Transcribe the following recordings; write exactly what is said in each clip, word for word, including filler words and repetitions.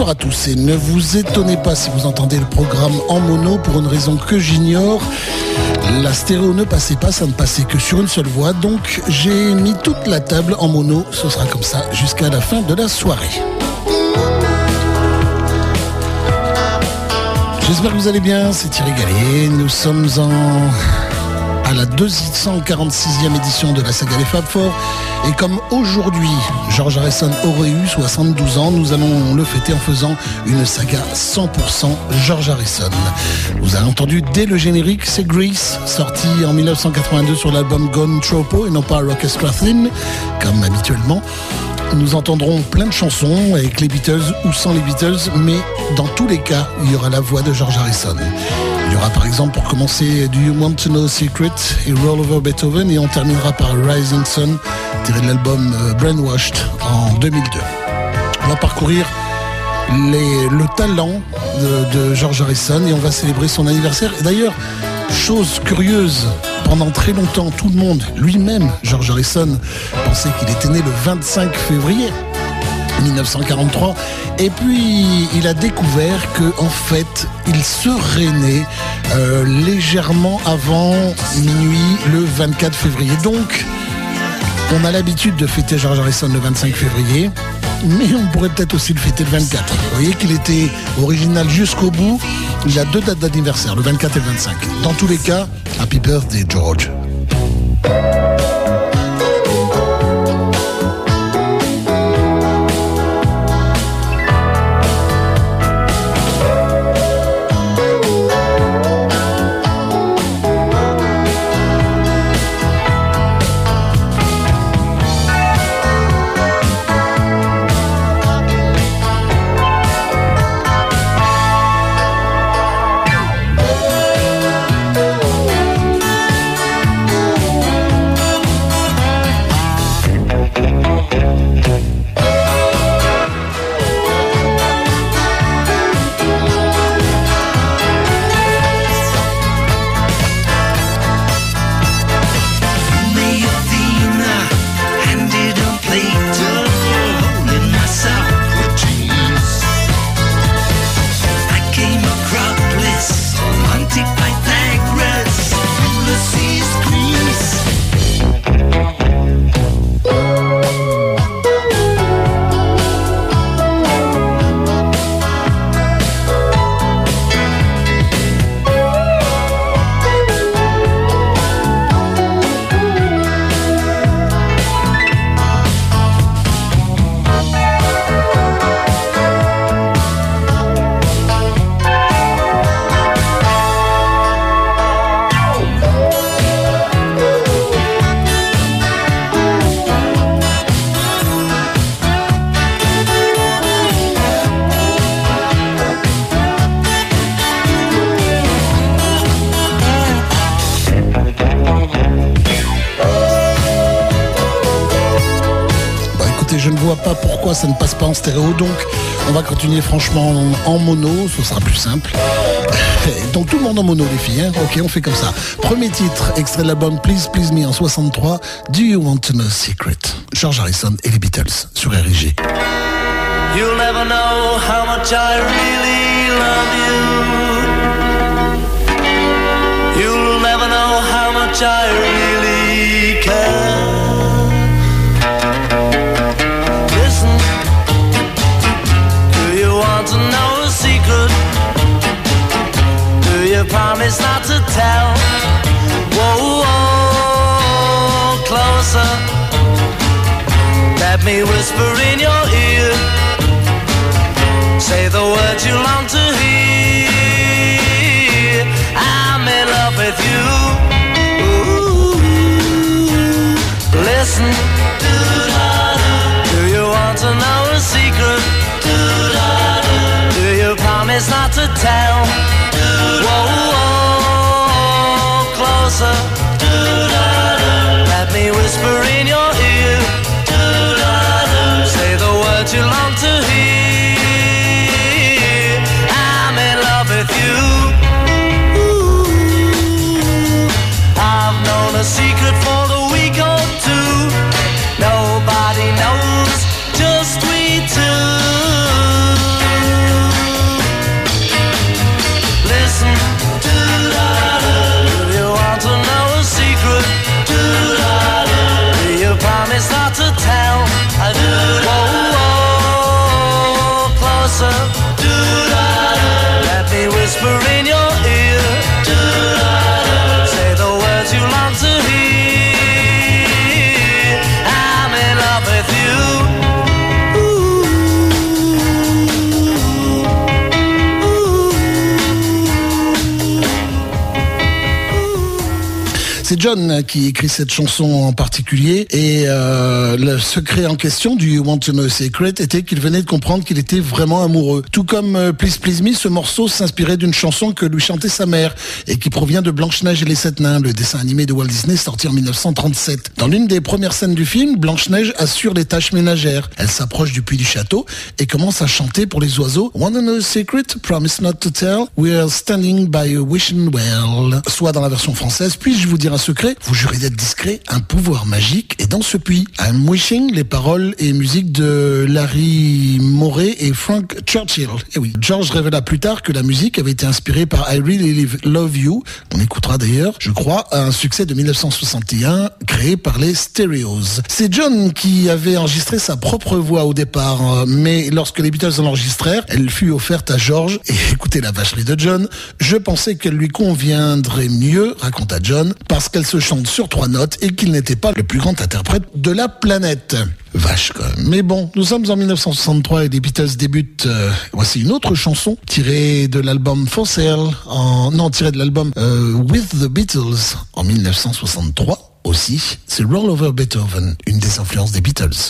Bonsoir à tous et ne vous étonnez pas si vous entendez le programme en mono pour une raison que j'ignore. La stéréo ne passait pas, ça ne passait que sur une seule voix, donc j'ai mis toute la table en mono. Ce sera comme ça jusqu'à la fin de la soirée. J'espère que vous allez bien, c'est Thierry Gallet. Nous sommes en... à la deux cent quarante-sixième édition de la saga des Fab Four. Et comme aujourd'hui, George Harrison aurait eu soixante-douze ans, nous allons le fêter en faisant une saga cent pour cent George Harrison. Vous avez entendu dès le générique, c'est Grease, sorti en mille neuf cent quatre-vingt-deux sur l'album Gone Tropo et non pas Orchestra Theme, comme habituellement. Nous entendrons plein de chansons avec les Beatles ou sans les Beatles, mais dans tous les cas, il y aura la voix de George Harrison. Il y aura par exemple pour commencer Do You Want to Know a Secret et Roll Over Beethoven, et on terminera par Rising Sun, tiré de l'album Brainwashed en deux mille deux. On va parcourir les, le talent de, de George Harrison et on va célébrer son anniversaire. Et d'ailleurs, chose curieuse, pendant très longtemps, tout le monde, lui-même, George Harrison, pensait qu'il était né le vingt-cinq février mille neuf cent quarante-trois, et puis il a découvert que en fait il serait né euh, légèrement avant minuit le vingt-quatre février. Donc on a l'habitude de fêter George Harrison le vingt-cinq février, mais on pourrait peut-être aussi le fêter le vingt-quatre. Vous voyez qu'il était original jusqu'au bout. Il a deux dates d'anniversaire, le vingt-quatre et le vingt-cinq. Dans tous les cas, Happy Birthday George. Pas pourquoi ça ne passe pas en stéréo, donc on va continuer franchement en, en mono, ce sera plus simple. Donc tout le monde en mono les filles, hein. Ok, on fait comme ça. Premier titre, extrait de l'album Please Please Me en soixante-trois, Do You Want to Know a Secret, George Harrison et les Beatles sur R I G. You'll never know how much I really love you. You'll never know how much I really care. To know a secret, do you promise not to tell? Whoa, whoa, closer, let me whisper in your ear, say the words you long to hear. I'm in love with you. Ooh, listen, do you want to know a secret? Promise not to tell. Whoa, whoa, closer. Let me whisper in your ear. Say the words you long to hear. I'm in love with you. Ooh, I've known a secret for a week or two. Nobody knows, just we two. closer. Let me whisper in your ear. Say the words you long to hear. I'm in love with you. C'est John qui écrit cette chanson en particulier et euh, le secret en question du You Want to Know a Secret était qu'il venait de comprendre qu'il était vraiment amoureux. Tout comme euh, Please Please Me, ce morceau s'inspirait d'une chanson que lui chantait sa mère et qui provient de Blanche-Neige et les Sept Nains, le dessin animé de Walt Disney sorti en dix-neuf cent trente-sept. Dans l'une des premières scènes du film, Blanche-Neige assure les tâches ménagères. Elle s'approche du puits du château et commence à chanter pour les oiseaux Want to Know a Secret? Promise not to tell. We're standing by a wishing well. Soit dans la version française, puis-je vous dire un secret, vous jurez d'être discret, un pouvoir magique est dans ce puits. I'm Wishing, les paroles et musique de Larry Morey et Frank Churchill. Et oui, George révéla plus tard que la musique avait été inspirée par I Really Love You. On écoutera d'ailleurs, je crois, un succès de dix-neuf cent soixante et un créé par les Stereos. C'est John qui avait enregistré sa propre voix au départ, mais lorsque les Beatles l'enregistrèrent, elle fut offerte à George. Et écoutez la vacherie de John, je pensais qu'elle lui conviendrait mieux, raconta John, parce qu'elle se chante sur trois notes et qu'il n'était pas le plus grand interprète de la planète. Vache quand même. Mais bon, nous sommes en dix-neuf cent soixante-trois et les Beatles débutent. Euh, voici une autre chanson tirée de l'album For Sale, en, non, tirée de l'album euh, With the Beatles en dix-neuf cent soixante-trois aussi. C'est Roll Over Beethoven, une des influences des Beatles.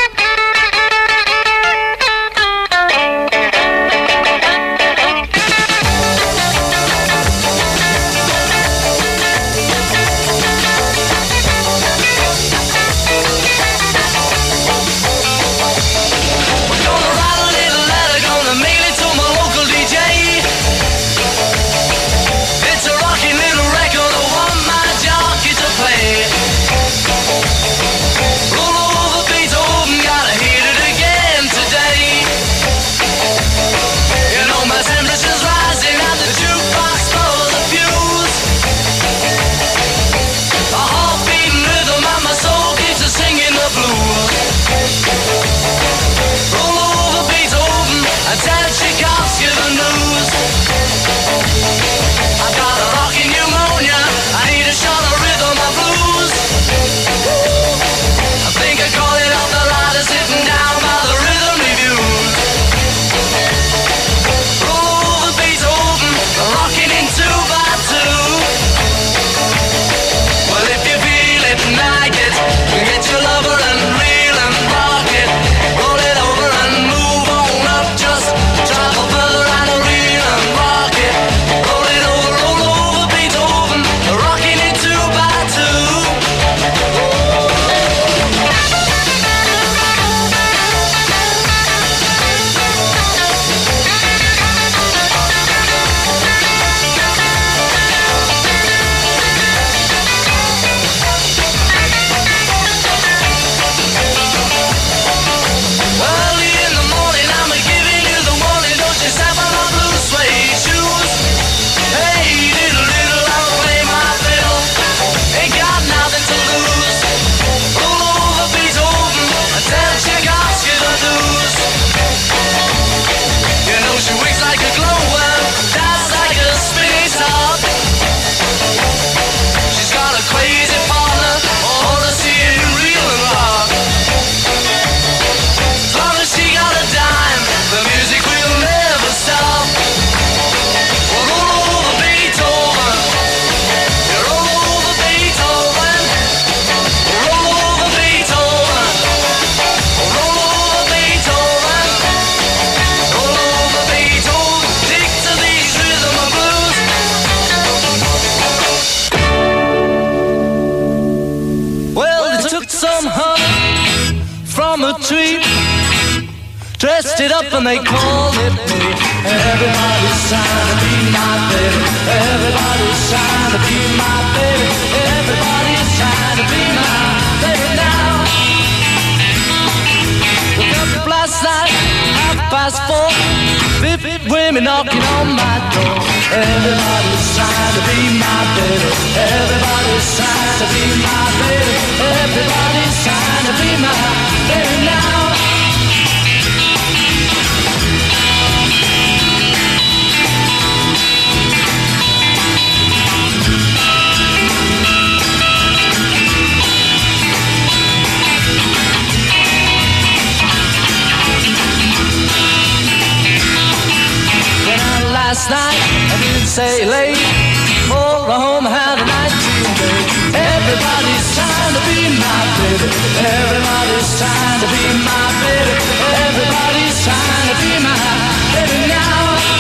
Dressed it up and they called it me. Everybody's trying to be my baby. Everybody's trying to be my baby. Everybody's trying to be my baby now. Woke up last night, half past four. Fifty women knocking on my door. Everybody's trying to be my baby. Everybody's trying to be my baby. Everybody's trying to be my baby now. last night, I didn't say late, for a home had a nineteen day. Everybody's trying to be my baby. Everybody's trying to be my baby. Everybody's trying to be my baby now.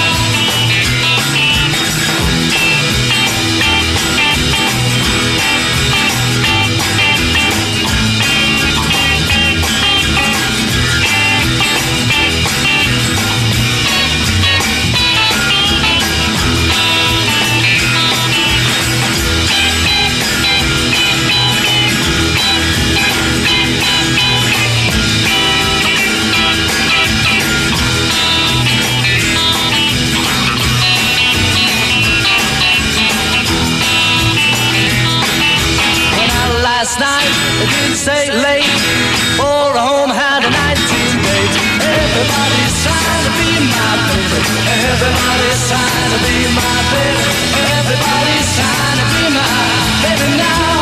Last night, it didn't say late, for a home had a nineteen date. Everybody's trying to be my baby. Everybody's trying to be my baby. Everybody's trying to be my baby now.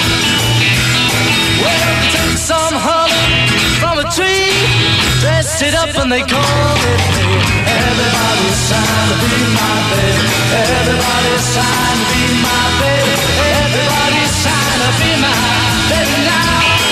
Well, they took some honey from a tree, dressed it up and they called it me. Everybody's trying to be my baby. Everybody's trying to be my baby. Everybody's trying to be my baby now.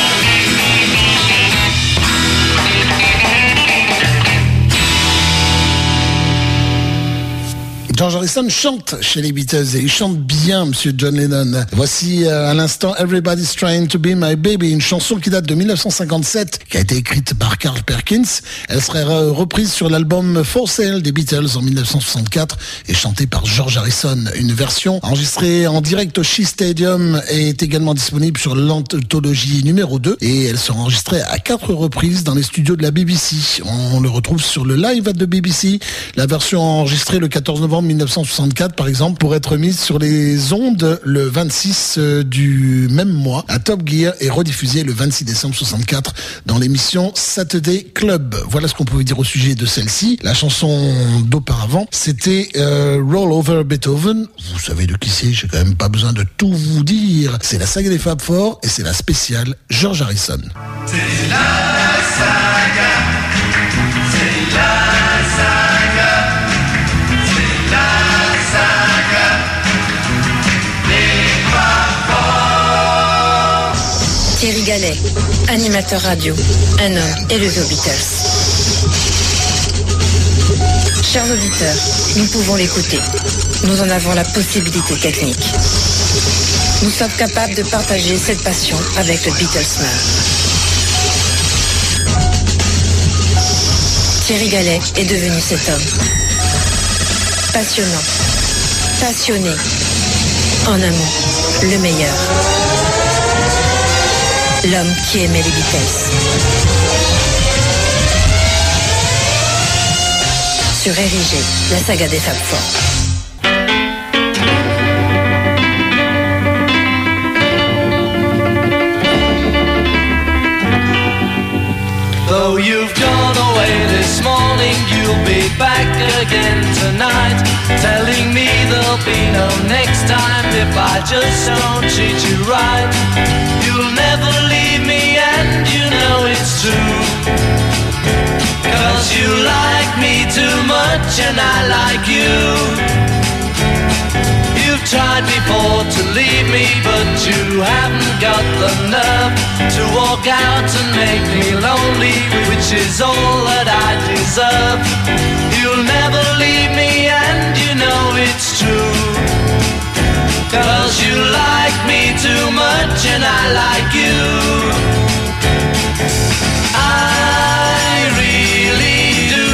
George Harrison chante chez les Beatles et il chante bien, monsieur John Lennon. Voici euh, à l'instant Everybody's Trying to Be My Baby, une chanson qui date de dix-neuf cent cinquante-sept, qui a été écrite par Carl Perkins. Elle serait re- reprise sur l'album For Sale des Beatles en dix-neuf cent soixante-quatre et chantée par George Harrison. Une version enregistrée en direct au Shea Stadium est également disponible sur l'anthologie numéro deux et elle sera enregistrée à quatre reprises dans les studios de la B B C. On le retrouve sur le Live at the B B C, la version enregistrée le quatorze novembre dix-neuf cent soixante-quatre par exemple, pour être mise sur les ondes le vingt-six du même mois à Top Gear et rediffusée le vingt-six décembre soixante-quatre dans l'émission Saturday Club. Voilà ce qu'on pouvait dire au sujet de celle-ci. La chanson d'auparavant, c'était euh, Roll Over Beethoven. Vous savez de qui c'est, j'ai quand même pas besoin de tout vous dire. C'est la saga des Fab Four et c'est la spéciale George Harrison. C'est la saga, c'est la saga. Thierry Gallet, animateur radio, un homme élevé aux Beatles. Chers auditeurs, nous pouvons l'écouter. Nous en avons la possibilité technique. Nous sommes capables de partager cette passion avec le Beatlesman. Thierry Gallet est devenu cet homme. Passionnant, passionné, en un mot, le meilleur. L'homme qui aimait les Beatles. Sur R I G, la saga des Fab Four. Though you've gone away this morning, you'll be back again tonight, telling me there'll be no next time if I just don't treat you right. You'll never leave me and you know it's true, 'cause you like me too much and I like you. You've tried before to leave me, but you haven't got the nerve to walk out and make me lonely, which is all that I deserve. You'll never leave me and you know it's true, 'cause you like me too much and I like you. I really do,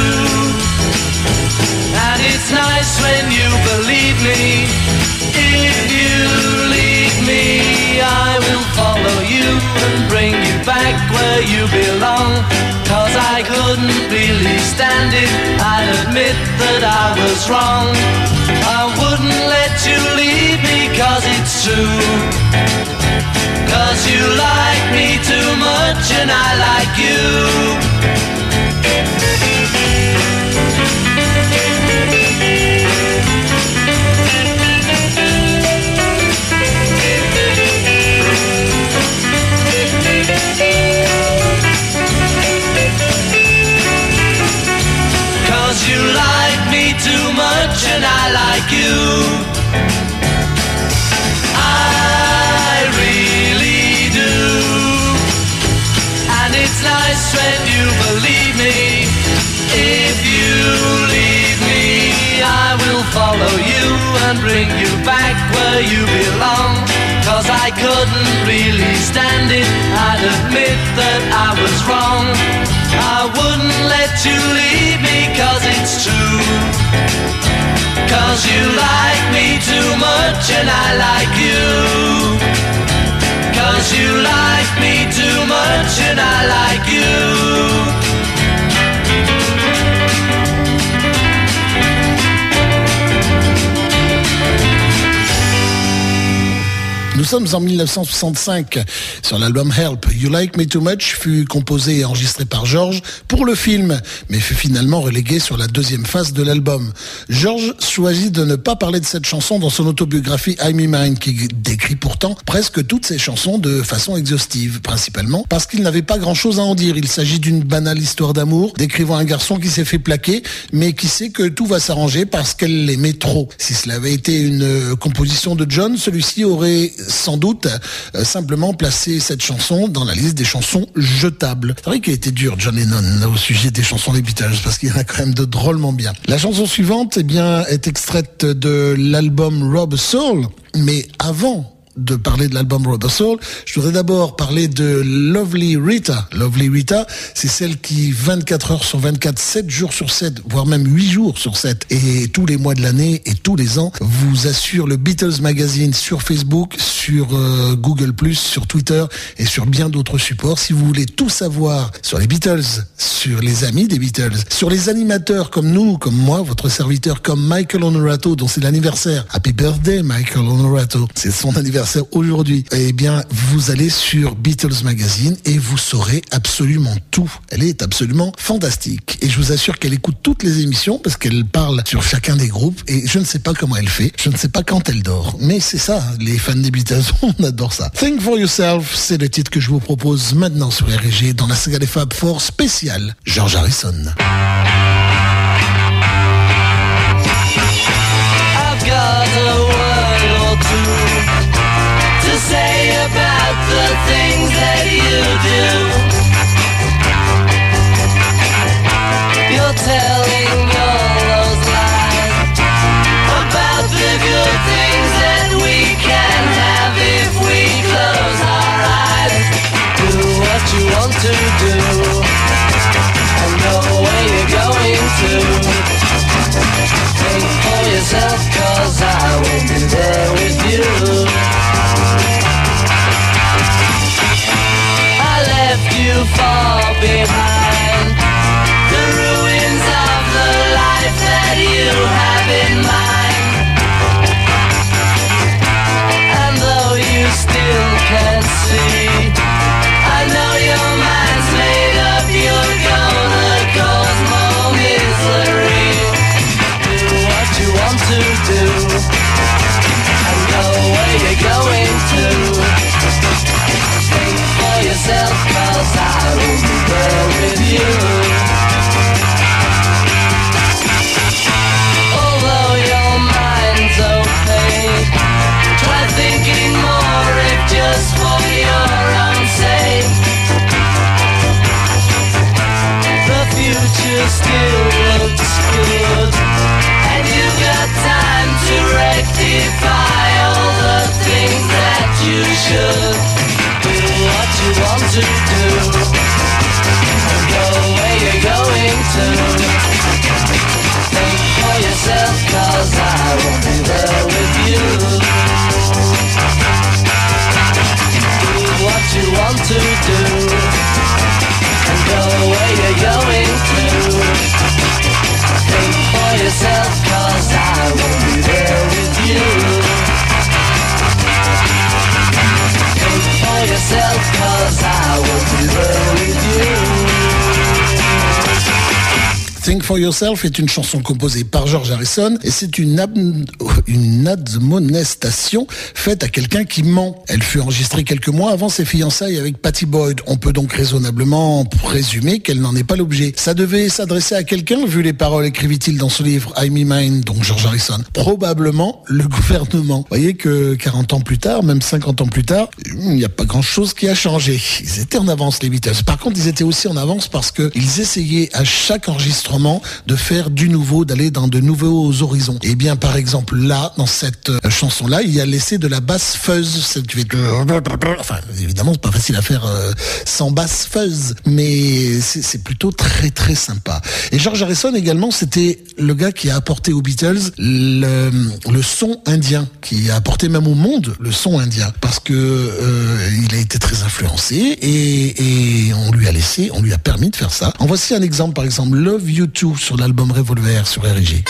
and it's nice when you believe me. If you leave me, I will follow you and bring you back where you belong, 'cause I couldn't really stand it, I'd admit that I was wrong. I wouldn't let you leave me 'cause it's true, 'cause you like me too much and I like you. You like me too much and I like you. I really do. And it's nice when you believe me. If you leave me, I will follow you and bring you back where you belong. Cause I couldn't really stand it, I'd admit that I was wrong. I wouldn't let you leave me cause it's true. Cause you like me too much and I like you. Cause you like me too much and I like you. Nous sommes en dix-neuf cent soixante-cinq sur l'album Help. You Like Me Too Much fut composé et enregistré par George pour le film, mais fut finalement relégué sur la deuxième phase de l'album. George choisit de ne pas parler de cette chanson dans son autobiographie I'm in Mine, qui décrit pourtant presque toutes ses chansons de façon exhaustive, principalement parce qu'il n'avait pas grand-chose à en dire. Il s'agit d'une banale histoire d'amour, décrivant un garçon qui s'est fait plaquer, mais qui sait que tout va s'arranger parce qu'elle l'aimait trop. Si cela avait été une composition de John, celui-ci aurait sans doute euh, simplement placer cette chanson dans la liste des chansons jetables. C'est vrai qu'il a été dur, John Lennon, au sujet des chansons des Beatles, parce qu'il y en a quand même de drôlement bien. La chanson suivante, eh bien, est extraite de l'album Rubber Soul, mais avant de parler de l'album Rubber Soul, je voudrais d'abord parler de Lovely Rita. Lovely Rita, c'est celle qui vingt-quatre heures sur vingt-quatre, sept jours sur sept, voire même huit jours sur sept, et tous les mois de l'année et tous les ans, vous assure le Beatles Magazine sur Facebook, sur euh, Google plus, sur Twitter et sur bien d'autres supports. Si vous voulez tout savoir sur les Beatles, sur les amis des Beatles, sur les animateurs comme nous, comme moi, votre serviteur, comme Michael Honorato, dont c'est l'anniversaire. Happy birthday, Michael Honorato. C'est son anniversaire aujourd'hui. Eh bien, vous allez sur Beatles Magazine et vous saurez absolument tout. Elle est absolument fantastique. Et je vous assure qu'elle écoute toutes les émissions parce qu'elle parle sur chacun des groupes et je ne sais pas comment elle fait. Je ne sais pas quand elle dort. Mais c'est ça, les fans des Beatles, on adore ça. Think for Yourself, c'est le titre que je vous propose maintenant sur R G dans la saga des Fab Four spéciale George Harrison. I've got a word or two to say about the things that you do. You're telling all those lies about the good things that we can have if we close our eyes. Do what you want to do and know where you're going to. Think for yourself, cause I will be there with you. You far behind the ruins of the life that you have in mind. And though you still can't see, I know your mind's made up. You're gonna cause more misery. Do what you want to do and go where you're going to. Think for yourself, cause I will be there with you. Although your mind's opaque, try thinking more if just for your own sake. The future still looks good, and you've got time to rectify all the things that you should. Do what you want to do and go Think for Yourself est une chanson composée par George Harrison et c'est une, ab- une admonestation faite à quelqu'un qui ment. Elle fut enregistrée quelques mois avant ses fiançailles avec Pattie Boyd. On peut donc raisonnablement présumer qu'elle n'en est pas l'objet. Ça devait s'adresser à quelqu'un, vu les paroles, écrivit-il dans ce livre I'm Me Mine, donc George Harrison. Probablement le gouvernement. Vous voyez que quarante ans plus tard, même cinquante ans plus tard, il n'y a pas grand-chose qui a changé. Ils étaient en avance, les Beatles. Par contre, ils étaient aussi en avance parce qu'ils essayaient à chaque enregistrement de faire du nouveau, d'aller dans de nouveaux horizons. Et bien, par exemple, là, dans cette euh, chanson-là, il y a laissé de la basse fuzz. C'est, tu fais... Enfin, évidemment, c'est pas facile à faire euh, sans basse fuzz, mais c'est, c'est plutôt très, très sympa. Et George Harrison, également, c'était le gars qui a apporté aux Beatles le, le son indien, qui a apporté même au monde le son indien, parce que euh, il a été très influencé et, et on lui a laissé, on lui a permis de faire ça. En voici un exemple, par exemple, Love You Too sur l'album Revolver sur R J.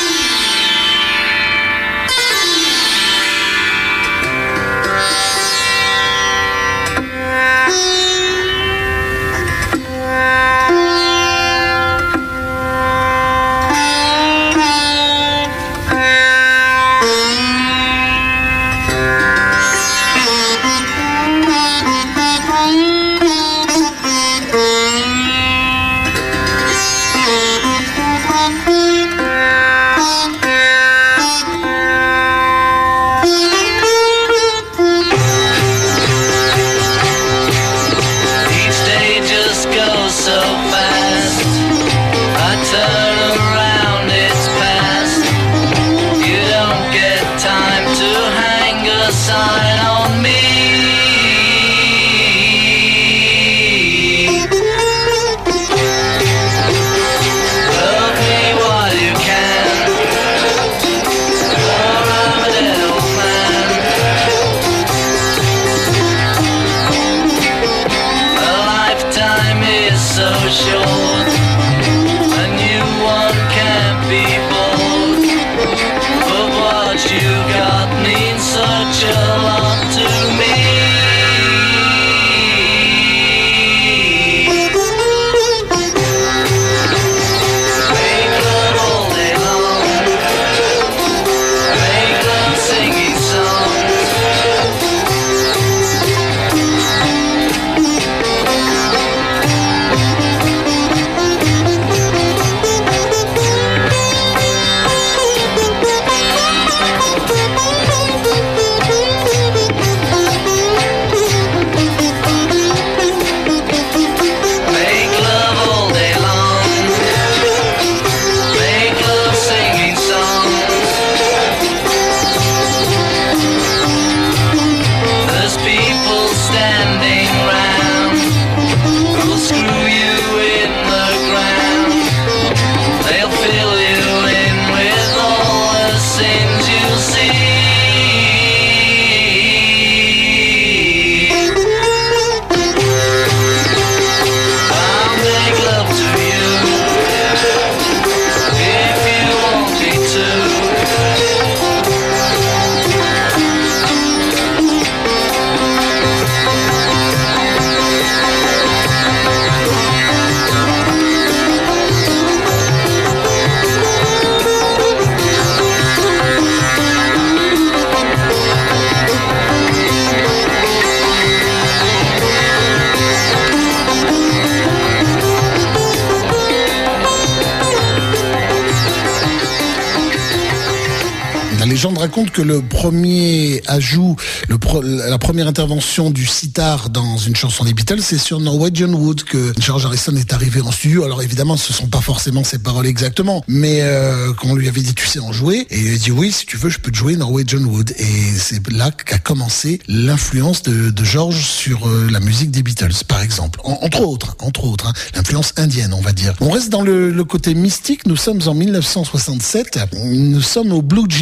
Raconte que le premier ajout, le pro, la première intervention du sitar dans une chanson des Beatles, c'est sur Norwegian Wood que George Harrison est arrivé en studio. Alors évidemment, ce sont pas forcément ses paroles exactement, mais euh, qu'on lui avait dit tu sais en jouer, et il a dit oui, si tu veux, je peux te jouer Norwegian Wood. Et c'est là qu'a commencé l'influence de, de George sur euh, la musique des Beatles, par exemple, en, entre autres, entre autres, hein, l'influence indienne, on va dire. On reste dans le, le côté mystique. Nous sommes en mille neuf cent soixante-sept. Nous sommes au Blue Jay Way.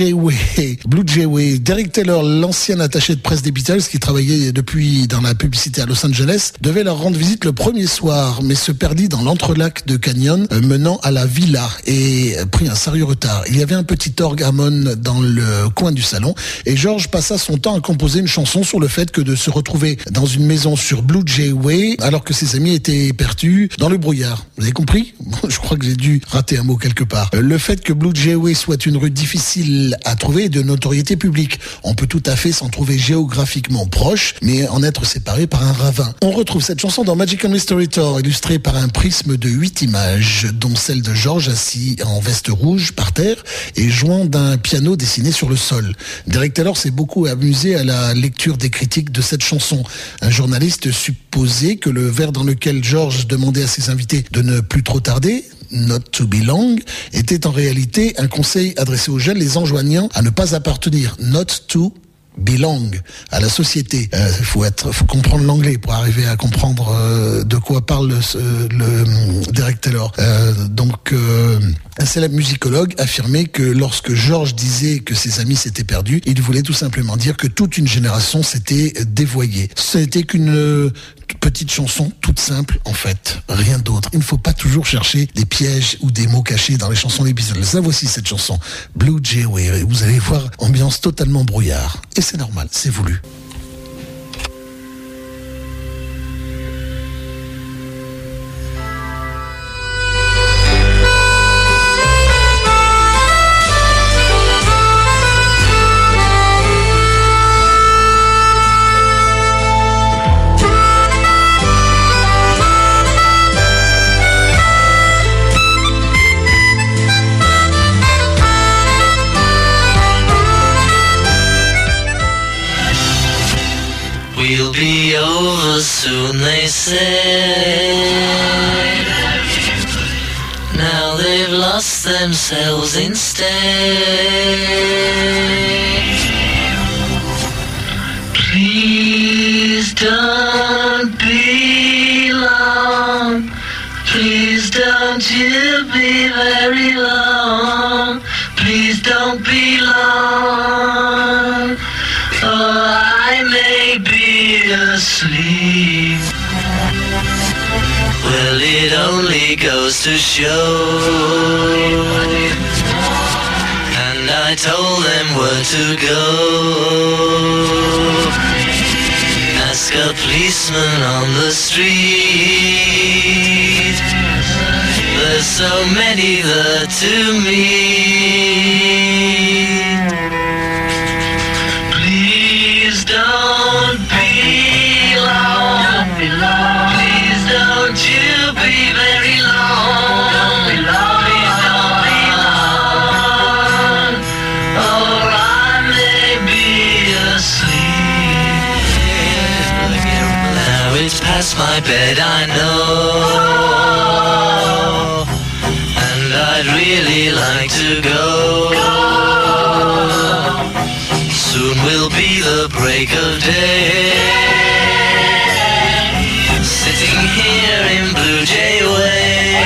et Blue Jay Way. Derek Taylor, l'ancien attaché de presse des Beatles, qui travaillait depuis dans la publicité à Los Angeles, devait leur rendre visite le premier soir, mais se perdit dans l'entrelac de Canyon euh, menant à la villa et euh, prit un sérieux retard. Il y avait un petit orgue Hammond dans le coin du salon et George passa son temps à composer une chanson sur le fait que de se retrouver dans une maison sur Blue Jay Way alors que ses amis étaient perdus dans le brouillard. Vous avez compris? Je crois que j'ai dû rater un mot quelque part. Euh, le fait que Blue Jay Way soit une rue difficile à trouver est de notoriété publique. On peut tout à fait s'en trouver géographiquement proche, mais en être séparé par un ravin. On retrouve cette chanson dans Magical Mystery Tour, illustrée par un prisme de huit images, dont celle de George assis en veste rouge par terre et jouant d'un piano dessiné sur le sol. Derek Taylor s'est beaucoup amusé à la lecture des critiques de cette chanson. Un journaliste supposait que le vers dans lequel George demandait à ses invités de ne plus trop tarder, Not to be long, était en réalité un conseil adressé aux jeunes les enjoignant à ne pas appartenir, not to belong, à la société. Il euh, faut être, faut comprendre l'anglais pour arriver à comprendre euh, de quoi parle le, le Derek Taylor. Euh, donc, euh, un célèbre musicologue affirmait que lorsque George disait que ses amis s'étaient perdus, il voulait tout simplement dire que toute une génération s'était dévoyée. Ce n'était qu'une petite chanson toute simple, en fait, rien d'autre. Il ne faut pas toujours chercher des pièges ou des mots cachés dans les chansons des Beatles. Ça, voici cette chanson, Blue Jay Way. Vous allez voir, ambiance totalement brouillard. Et c'est normal, c'est voulu. We'll be over soon, they say. Now they've lost themselves instead. Please don't be long. Please don't you be very long. Please don't be long. Oh, I may be asleep. Well, it only goes to show. And I told them where to go. Ask a policeman on the street. There's so many there to meet. Please don't be long. Please don't you be very long. Don't be long. Please don't be long. Or I may be asleep. Now it's past my bed, I know. And I'd really like to go. Soon will be the break of day. Sitting here in Blue Jay Way.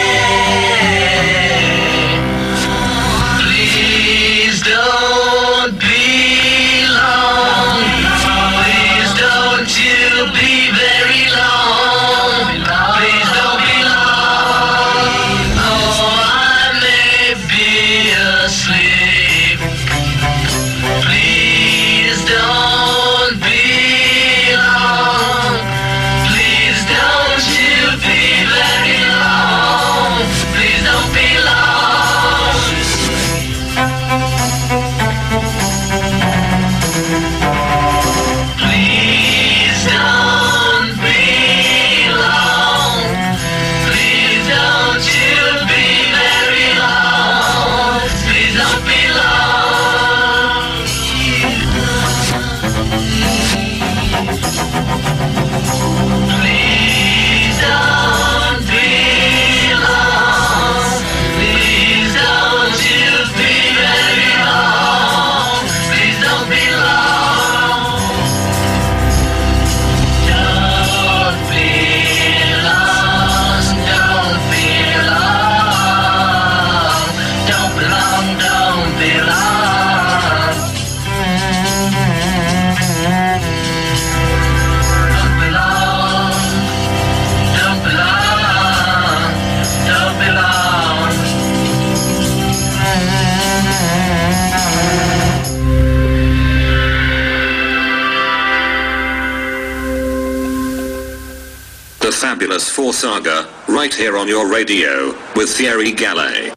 Please don't be long. Please don't you be very long. Please don't be long. Oh, I may be asleep. Please don't be Fabulous four Saga, right here on your radio, with Thierry Gallet.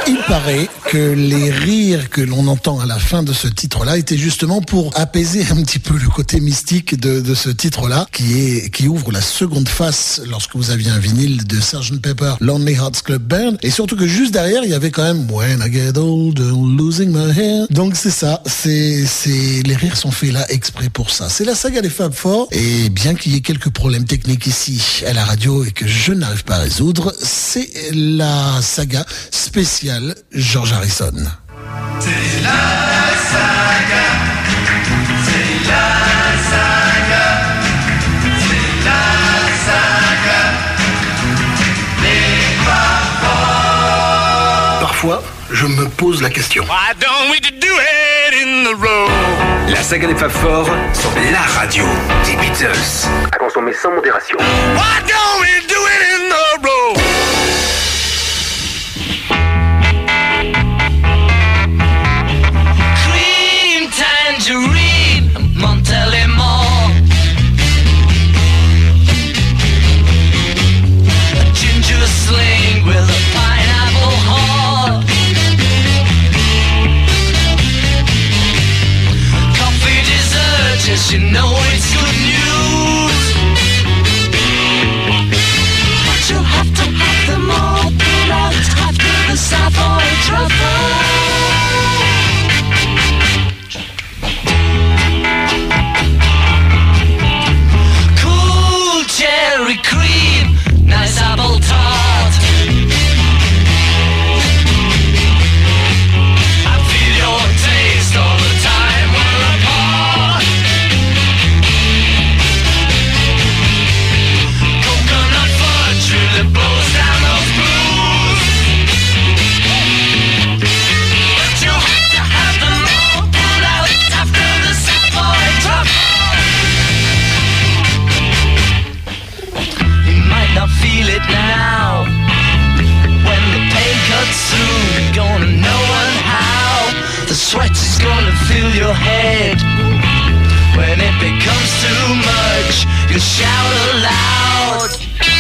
Il paraît que les rires que l'on entend à la fin de ce titre-là étaient justement pour apaiser un petit peu le côté mystique de, de ce titre-là, qui est qui ouvre la seconde face lorsque vous aviez un vinyle de sergeant Pepper, Lonely Hearts Club Band, et surtout que juste derrière il y avait quand même When I Get Old, Losing My Hair. Donc c'est ça, c'est c'est les rires sont faits là exprès pour ça. C'est la saga des Fab Four, et bien qu'il y ait quelques problèmes techniques ici à la radio et que je n'arrive pas à résoudre, c'est la saga spéciale George Harrison. C'est la saga, c'est la saga, c'est la saga des Fab Four. Parfois, je me pose la question. Why don't we do it in the road? La saga des Fab Four sur la radio des Beatles. À consommer sans modération. Why don't we do it in the road? Cream tangerine, Montelimore. A ginger sling with a pineapple heart. Coffee dessert, just you know it's good news. But you'll have to have them all pulled out after the Savoy Truffle. Cool cherry cream, nice apple tart. I feel your taste all the time we're apart. Coconut fudge really blows down those blues. But you'll have to have them all pulled out after the Savoy Truffle. You might not feel it now. When the pain cuts through, you're gonna know and how. The sweat is gonna fill your head. When it becomes too much, you'll shout aloud.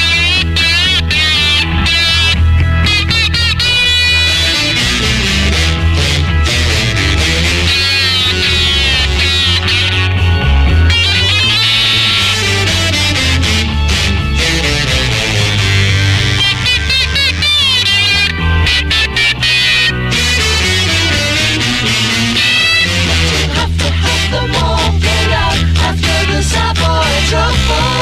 Have to have them all pulled out after the Savoy Truffle.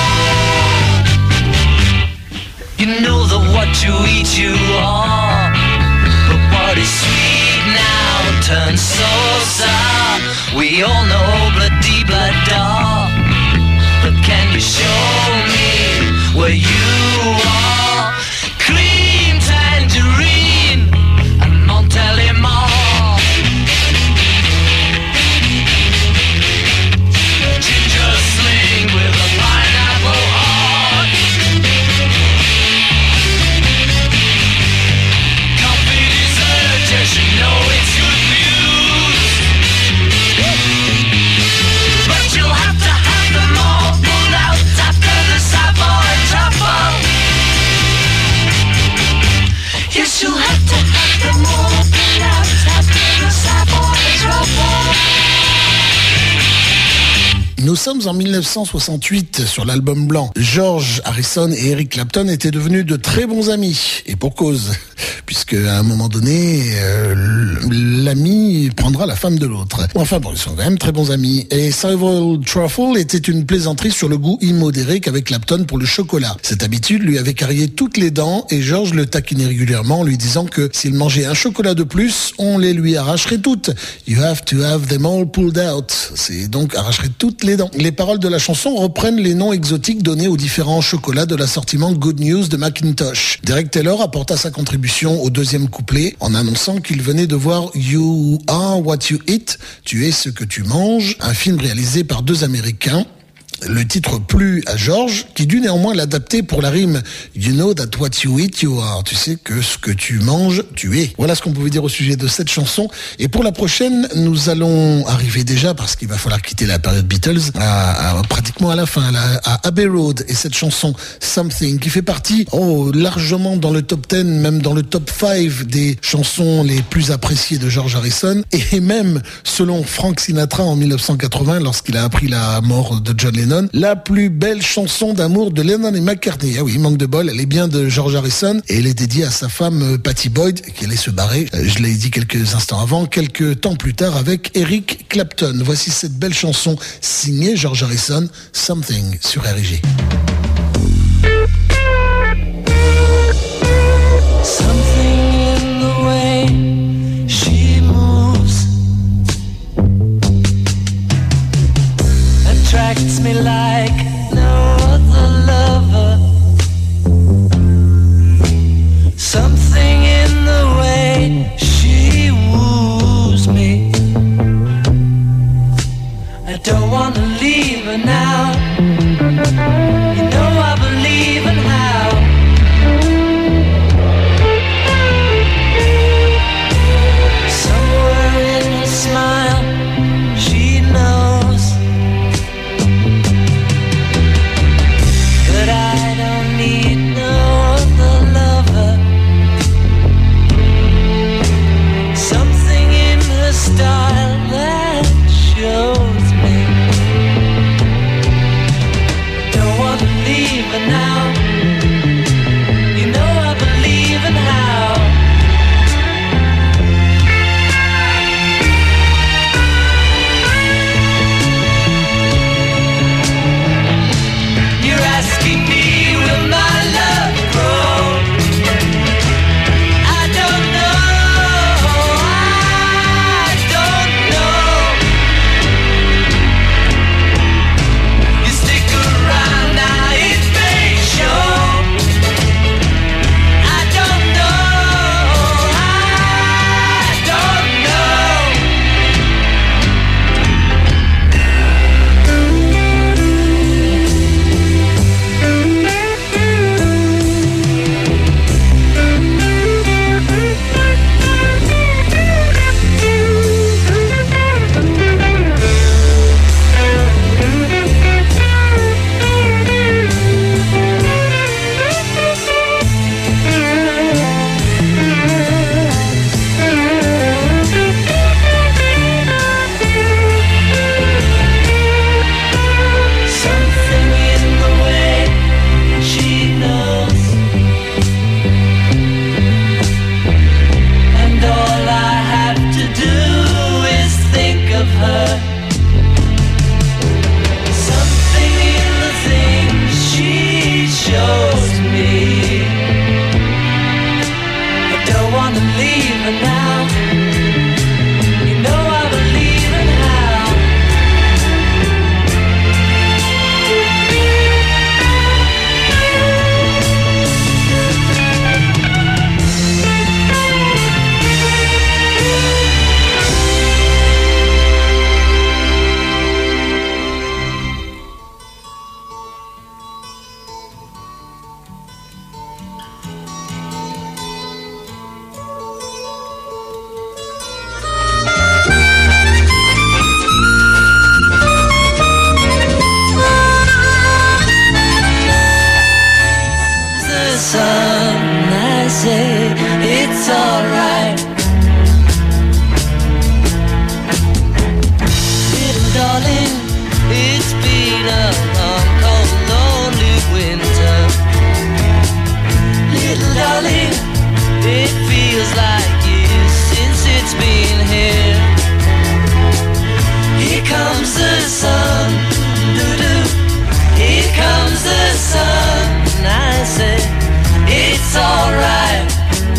You know that what you eat you are, but what is sweet now turns so sour. We all know bloody blood da, but can you show me where you are? Cream tangerine and Montelimore. Ginger sling with a pineapple heart. Coffee dessert, yes you know it's good news. But you'll have to have them all pulled out after the Savoy Truffle. Yes, you'll have to have them all pulled out after the Savoy Truffle. Nous sommes en mille neuf cent soixante-huit sur l'album blanc. George Harrison et Eric Clapton étaient devenus de très bons amis. Et pour cause, puisque à un moment donné, euh, l'ami prendra la femme de l'autre. Enfin bon, ils sont quand même très bons amis. Et Savoy Truffle était une plaisanterie sur le goût immodéré qu'avait Clapton pour le chocolat. Cette habitude lui avait carrié toutes les dents et George le taquinait régulièrement en lui disant que s'il mangeait un chocolat de plus, on les lui arracherait toutes. You have to have them all pulled out. C'est donc arracherait toutes les dents. Les paroles de la chanson reprennent les noms exotiques donnés aux différents chocolats de l'assortiment Good News de Macintosh. Derek Taylor apporta sa contribution au deuxième couplet en annonçant qu'il venait de voir You Are What You Eat, tu es ce que tu manges, un film réalisé par deux Américains. Le titre plut à George, qui dut néanmoins l'adapter pour la rime « You know that what you eat, you are ». Tu sais que ce que tu manges, tu es. Voilà ce qu'on pouvait dire au sujet de cette chanson. Et pour la prochaine, nous allons arriver déjà, parce qu'il va falloir quitter la période Beatles, à, à, pratiquement à la fin, à, la, à Abbey Road, et cette chanson « Something » qui fait partie oh, largement dans le top dix, même dans le top cinq des chansons les plus appréciées de George Harrison, et même, selon Frank Sinatra en mille neuf cent quatre-vingts, lorsqu'il a appris la mort de John Lennon, la plus belle chanson d'amour de Lennon et McCartney. Ah oui, manque de bol, elle est bien de George Harrison, et elle est dédiée à sa femme Pattie Boyd, qui allait se barrer, je l'ai dit quelques instants avant, quelques temps plus tard avec Eric Clapton. Voici cette belle chanson signée George Harrison, Something, sur R I G. Attracts me like no other lover. Something in the way she woos me. I don't want to leave her now. You know I believe in how. Somewhere in her smile, she knows that I don't need no other lover. Something in her style that shows me I don't want to leave her now. You know I believe in how. You're asking me, will my love grow? I don't know, I don't know. You stick around, now it may show. I don't know, I don't know. Something in the way she knows, and all I have to do is think of her. Something in the things she shows me. I don't want to leave her now. You know I believe in how. The sun, I say it's alright. Little darling, it's been a long, cold, lonely winter. Little darling, it feels like years since it's been here. Here comes the sun, doo-doo. Here comes the sun, and I say it's alright.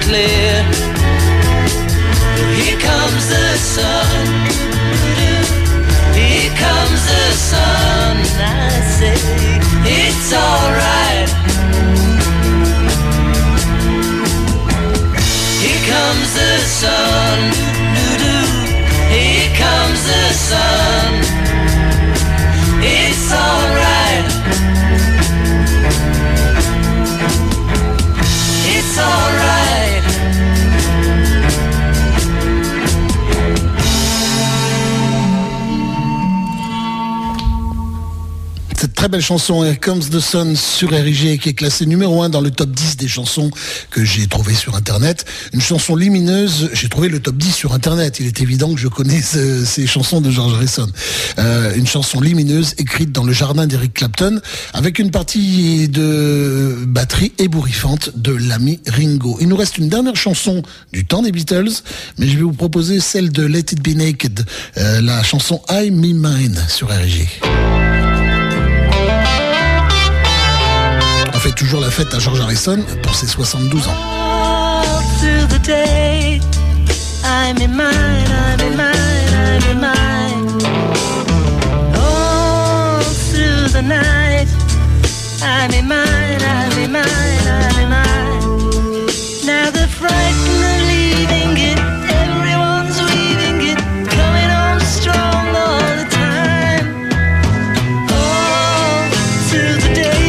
clear. Here comes the sun. Here comes the sun. I say it's alright. Here comes the sun. Here comes the sun. It's alright. It's alright. Cette très belle chanson Here Comes the Sun sur R I G qui est classée numéro un dans le top dix des chansons que j'ai trouvées sur internet. Une chanson lumineuse, j'ai trouvé le top dix sur internet. Il est évident que je connais ce, ces chansons de George Harrison. Euh, une chanson lumineuse écrite dans le jardin d'Eric Clapton avec une partie de batterie ébouriffante de l'ami Ringo. Il nous reste une dernière chanson du temps des Beatles, mais je vais vous proposer celle de Let It Be Naked, euh, la chanson I Me Mine sur R I G. On fait toujours la fête à George Harrison pour ses soixante-douze ans. All through the day, I'm in mine, I'm in mine, I'm in mine. All through the night, I'm in mine, I'm in mine, I'm in mine. Now the frightened are leaving it, everyone's weaving it, coming on strong all the time. All through the day.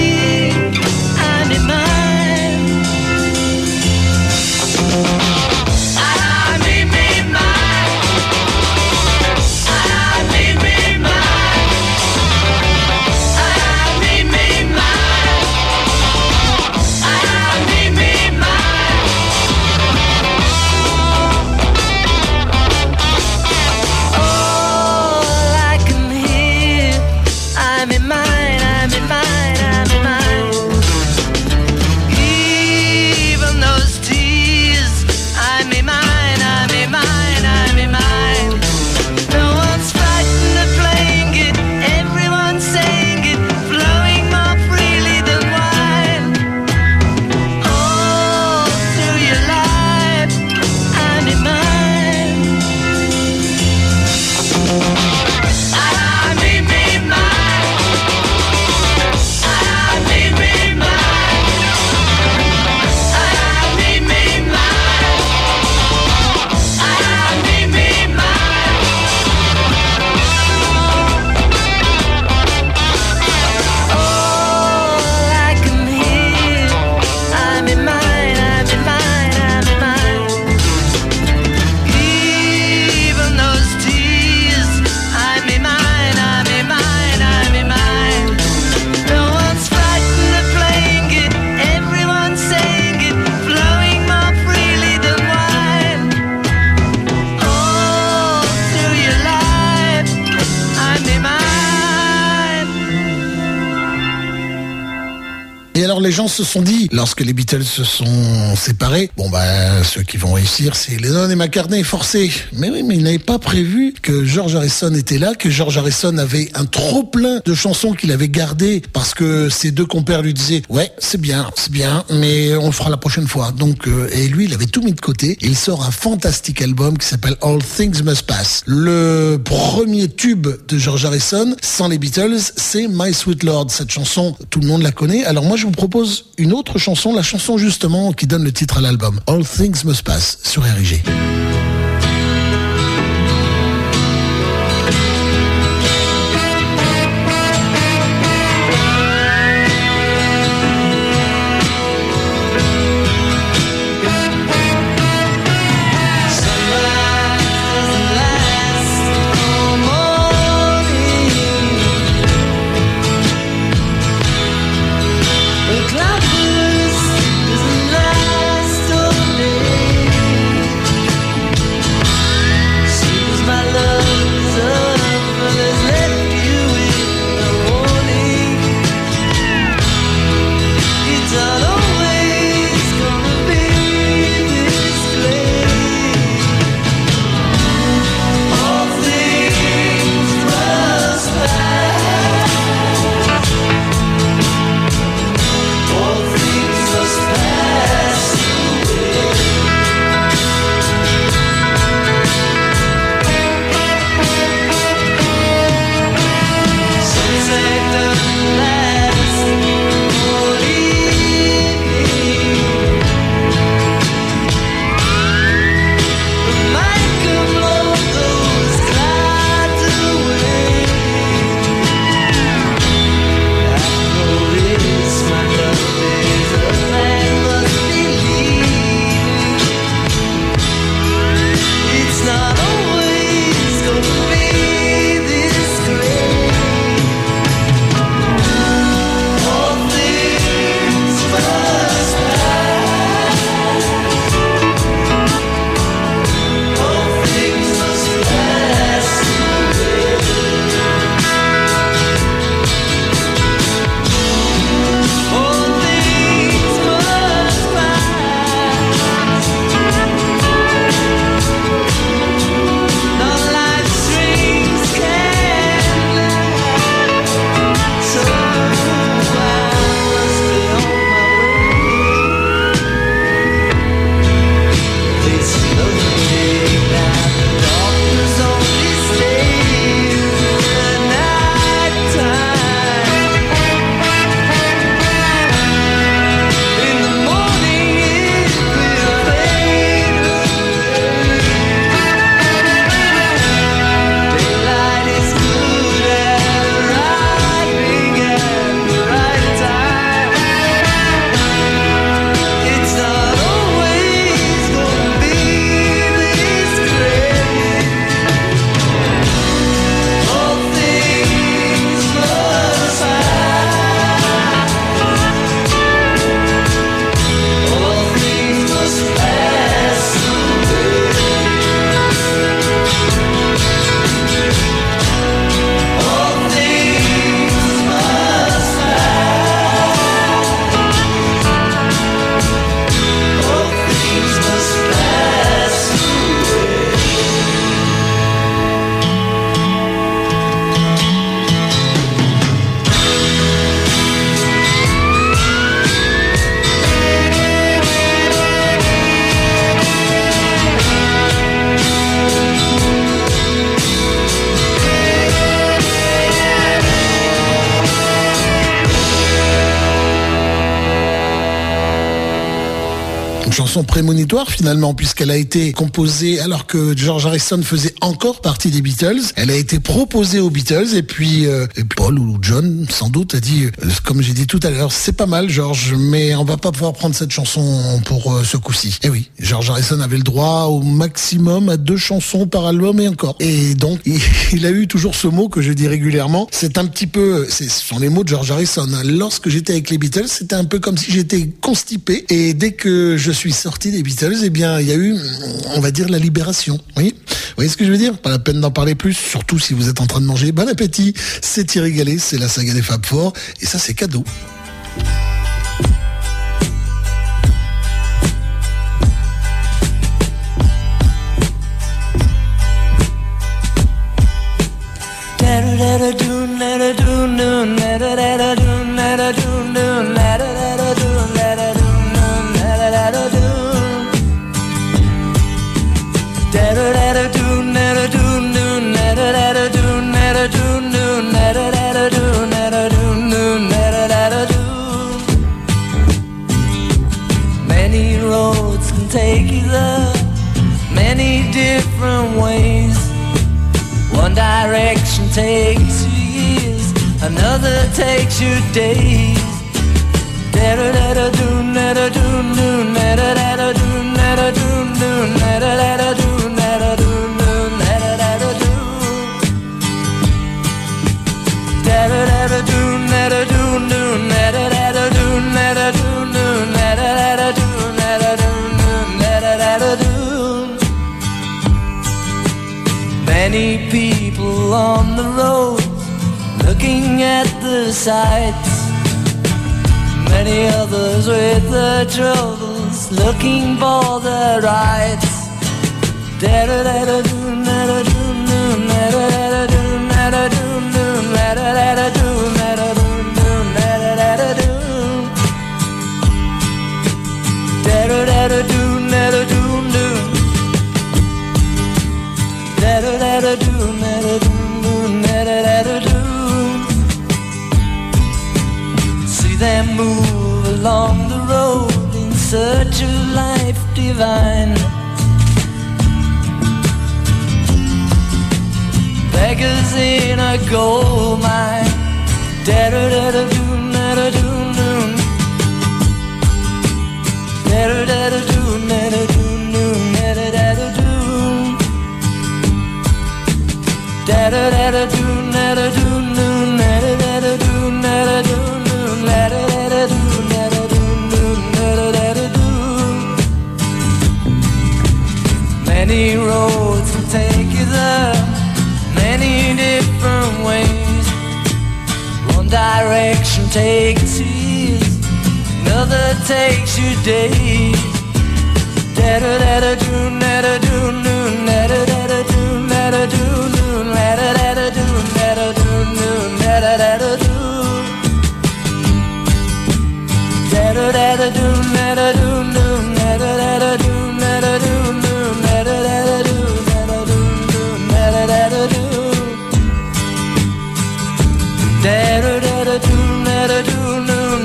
Les gens se sont dit, lorsque les Beatles se sont séparés, bon bah ceux qui vont réussir, c'est Lennon et McCartney forcés. Mais oui, mais ils n'avaient pas prévu que George Harrison était là, que George Harrison avait un trop plein de chansons qu'il avait gardées parce que ses deux compères lui disaient ouais c'est bien, c'est bien, mais on le fera la prochaine fois. Donc euh, et lui il avait tout mis de côté. Et il sort un fantastique album qui s'appelle All Things Must Pass. Le premier tube de George Harrison sans les Beatles, c'est My Sweet Lord. Cette chanson, tout le monde la connaît. Alors moi je vous propose une autre chanson, la chanson justement qui donne le titre à l'album, All Things Must Pass sur R I G. Une chanson prémonitoire finalement, puisqu'elle a été composée alors que George Harrison faisait encore partie des Beatles. Elle a été proposée aux Beatles et puis, euh, et puis Paul ou John sans doute a dit, euh, comme j'ai dit tout à l'heure, c'est pas mal George, mais on va pas pouvoir prendre cette chanson pour euh, ce coup-ci. Et oui, George Harrison avait le droit au maximum à deux chansons par album et encore. Et donc il, il a eu toujours ce mot que je dis régulièrement. C'est un petit peu, c'est, ce sont les mots de George Harrison. Lorsque j'étais avec les Beatles, c'était un peu comme si j'étais constipé. Et dès que je suis sorti des Beatles, eh bien, il y a eu, on va dire, la libération. Oui, vous voyez ce que je veux dire? Pas la peine d'en parler plus, surtout si vous êtes en train de manger. Bon appétit. C'est Thierry Gallet, c'est la saga des Fab Four, et ça, c'est cadeau. Many roads can take you there, many different ways. One direction takes you years, another takes you days. Da-da-da-da-doon, da-da-doon, doon, da-da-da-da-doon, da-da-doon, doon, da-da-da-da-doon, da-da-doon, doon, da-da-da-da-doon. Da-da-da-da-doon, da-da-doon, doon, da-da-da-da-doon, da-da-doon, doon, da-da-da-da-doon, da-da-doon, doon, da-da-da-da-doon. Many people on the road looking at the sights. Many others with their troubles looking for their rights. Da-da-da-da-doon, da-da-doon, doon, da-da-da-da-doon, da-da-doon, doon, da-da-da-da-doon, da-da-doon, doon, da-da-da-da-doon. Da-da-da-da-doon, da-da-doon, doon. Da-da-da-da-doon, da-da-doon, doon, da-da-da-da-doon. See them move along the road in search of life divine. Beggars in a gold mine. Da-da-da-da-doon, da-da-doon, doon. Da-da-da-da-doon, da-da-doon, doon, da-da-da-da-doon. Da-da-da-da-doon, da-da-doon, doon, da-da-da-da-doon, da-da-doon, doon, da-da-da-da-doon, da-da-doon, doon, da-da-da-da-doon. Many roads will take you there, many different ways. One direction takes you years, another takes you days. Da-da-da-da-doon, da-da-doon, doon, da-da-da-da-doon, da-da-doon, doon, da-da-da-da-doon, da-da-doon, doon, da-da-da-da-doon. Da-da-da-da-doon, da-da-doon, doon, da-da-da-da-doon, da-da-doon, doon, da-da-da-da-doon, da-da-doon, doon, da-da-da-da-doon. Da-da-da-da-doon, da-da-doon, doon.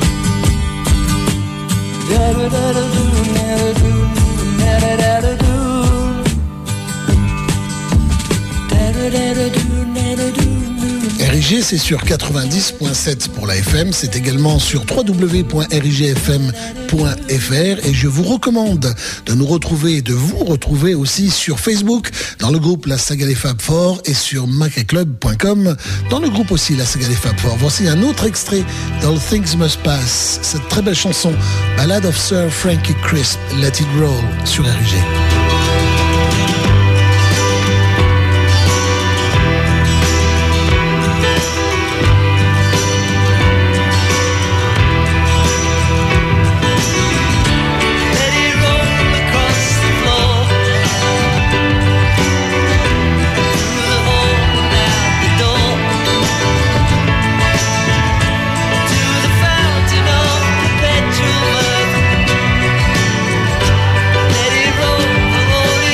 Da-da-da-da-doon, da-da-doon, doon, da-da-da-da-doon. Da-da-da-da-doon, da-da-doon. R I G, c'est sur quatre-vingt-dix point sept pour la F M, c'est également sur w w w point r i g f m point f r et je vous recommande de nous retrouver et de vous retrouver aussi sur Facebook dans le groupe La Saga des Fab Four et sur maca club point com dans le groupe aussi La Saga des Fab Four. Voici un autre extrait d'All Things Must Pass, cette très belle chanson Ballad of Sir Frankie Crisp, Let It Roll sur R I G. Let it roll, roll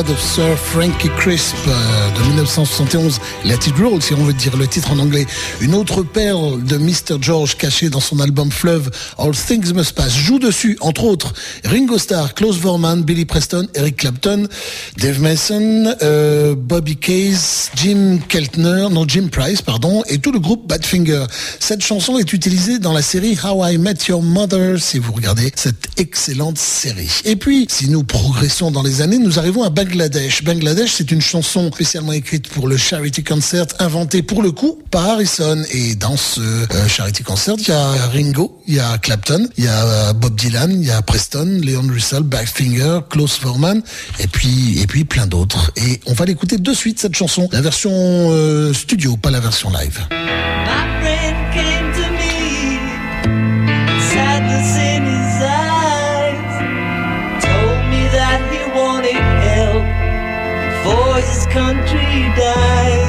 Ballad of Sir Frankie Crisp euh, de dix-neuf cent soixante et onze, Let It Roll si on veut dire le titre en anglais. Une autre perle de mister George cachée dans son album Fleuve, All Things Must Pass. Joue dessus, entre autres, Ringo Starr, Klaus Voormann, Billy Preston, Eric Clapton, Dave Mason, euh, Bobby Case, Jim Keltner, non Jim Price, pardon, et tout le groupe Badfinger. Cette chanson est utilisée dans la série How I Met Your Mother, si vous regardez cette excellente série. Et puis, si nous progressons dans les années, nous arrivons à Bangladesh. Bangladesh, c'est une chanson spécialement écrite pour le Charity Concert, inventée pour le coup par Harrison. Et dans ce euh, Charity Concert, il y a Ringo, il y a Clapton, il y a euh, Bob Dylan, il y a Preston, Leon Russell, Badfinger, Klaus Voormann, et puis, et puis plein d'autres. Et on va l'écouter de suite, cette chanson. La version euh, studio, pas la version live. My friend came to me, sadness in his eyes, told me that he wanted help before his country dies.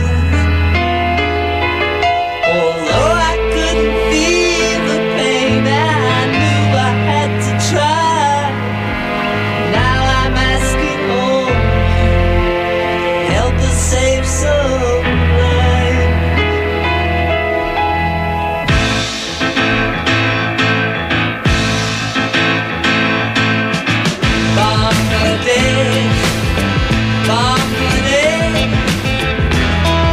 Although I couldn't feel the pain, I knew I had to try. Now I'm asking all you, help us save some lives. Bangladesh, Bangladesh,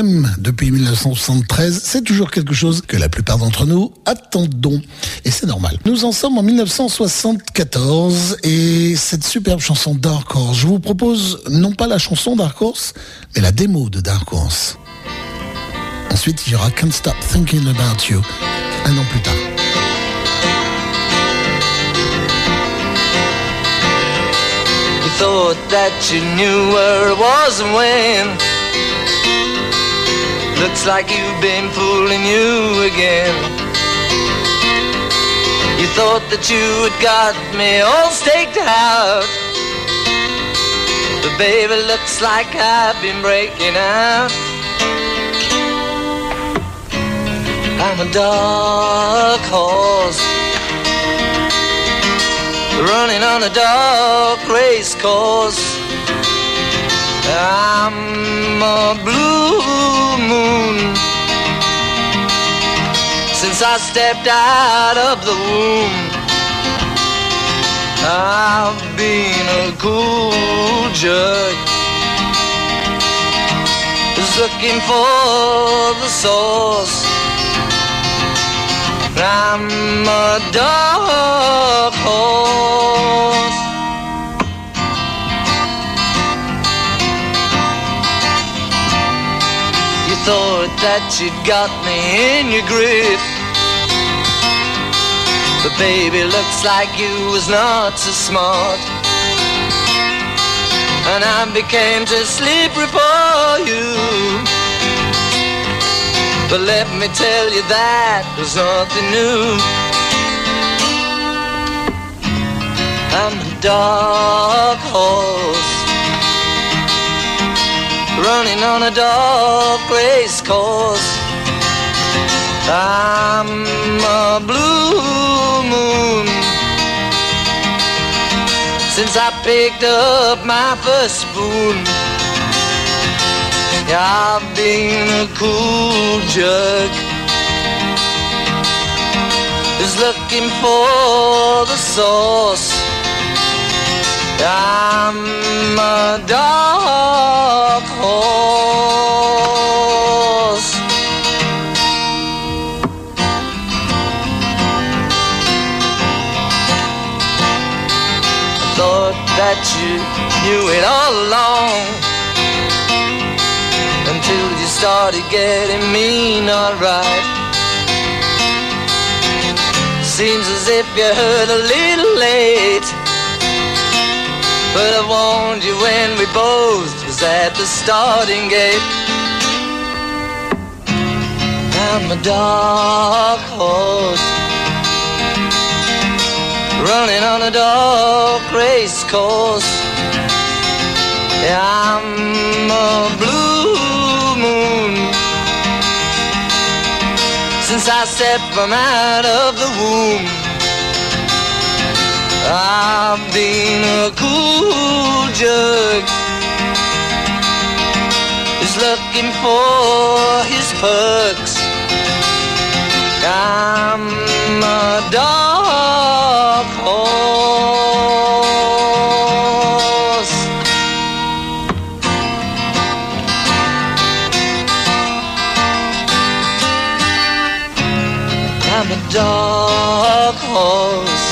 même depuis mille neuf cent soixante-treize, c'est toujours quelque chose que la plupart d'entre nous attendons. Et c'est normal. Nous en sommes en mille neuf cent soixante-quatorze et cette superbe chanson Dark Horse, je vous propose non pas la chanson Dark Horse, mais la démo de Dark Horse. Ensuite, il y aura Can't Stop Thinking About You, un an plus tard. You thought that you knew where it was and when. Looks like you've been fooling you again. You thought that you had got me all staked out, but baby, looks like I've been breaking out. I'm a dark horse, running on a dark race course. I'm a blue moon, since I stepped out of the womb. I've been a cool jerk, just looking for the source. I'm a dark horse. You thought that you'd got me in your grip, but baby, looks like you was not so smart, and I became too slippery for you. But let me tell you, that was nothing new. I'm a dark horse, running on a dark race course. I'm a blue moon, since I picked up my first spoon. I've been a cool jerk, just looking for the source. I'm a dark horse. I thought that you knew it all along, until you started getting me not right. Seems as if you heard a little late, but I warned you when we both was at the starting gate. I'm a dark horse, running on a dark race course. Yeah, I'm a blue moon, since I stepped from out of the womb. I've been a cool jerk, just looking for his perks. I'm a dark horse. I'm a dark horse,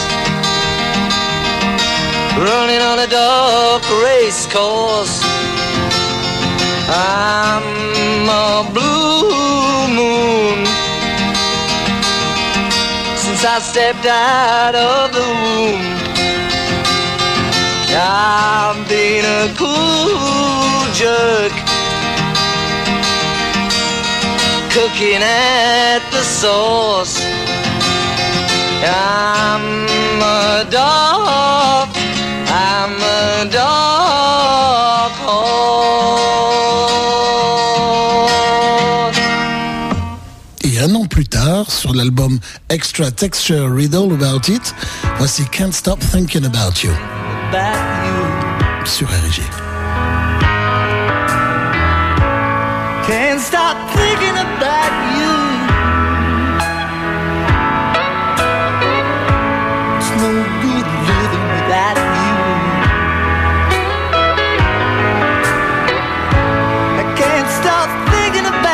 running on a dark race course. I'm a blue moon, since I stepped out of the womb. I've been a cool jerk, cooking at the sauce. I'm a dark, I'm a dark horse. Et un an plus tard, sur l'album Extra Texture Read All About It, voici Can't Stop Thinking About You, sur R G. Can't stop thinking about you. It's no good living without you. I can't stop thinking about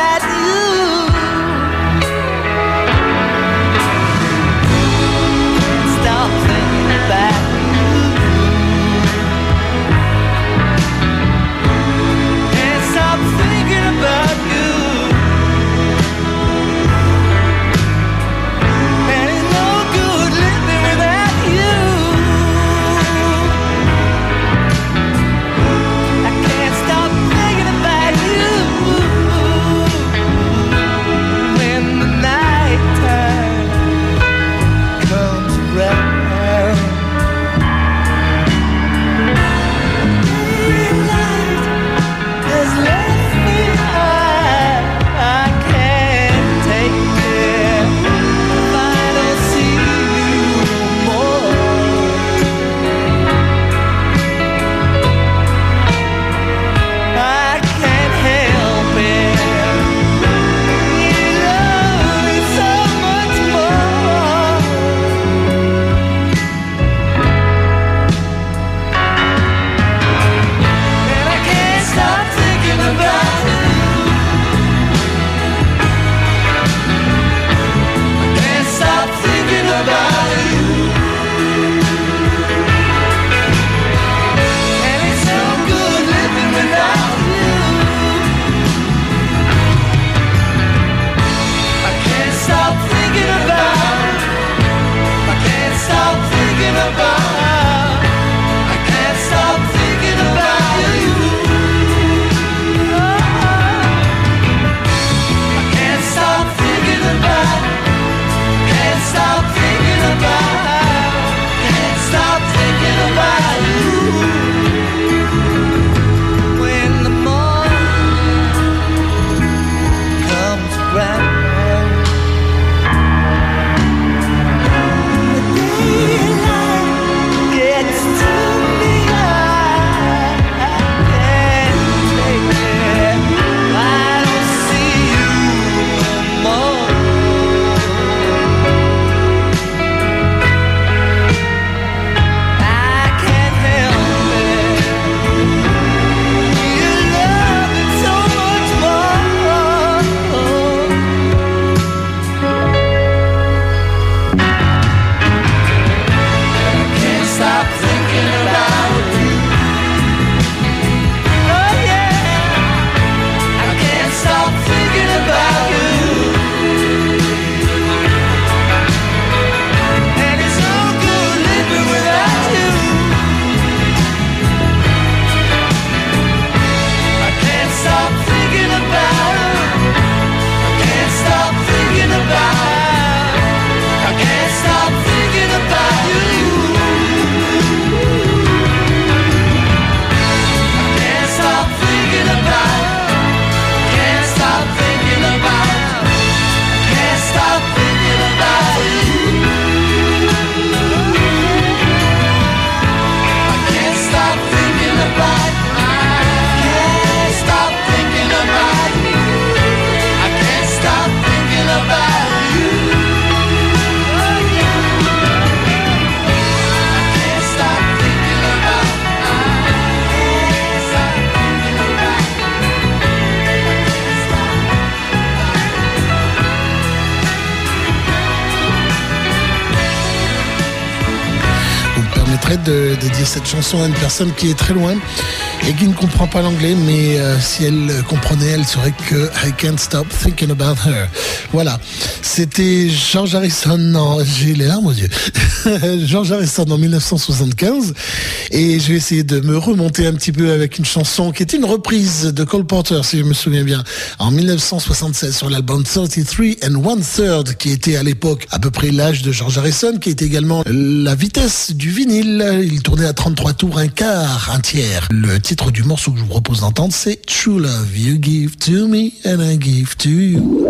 exprès de dédier cette chanson à une personne qui est très loin et qui ne comprend pas l'anglais, mais euh, si elle comprenait, elle saurait que I can't stop thinking about her. Voilà, c'était George Harrison, non, j'ai les larmes aux yeux. George Harrison en mille neuf cent soixante-quinze, et je vais essayer de me remonter un petit peu avec une chanson qui était une reprise de Cole Porter, si je me souviens bien, en mille neuf cent soixante-seize sur l'album trente-trois and one third, qui était à l'époque à peu près l'âge de George Harrison, qui était également la vitesse du vinyle. Il tournait à trente-trois tours, un quart, un tiers. Le titre du morceau que je vous propose d'entendre, c'est True Love. You give to me and I give to you.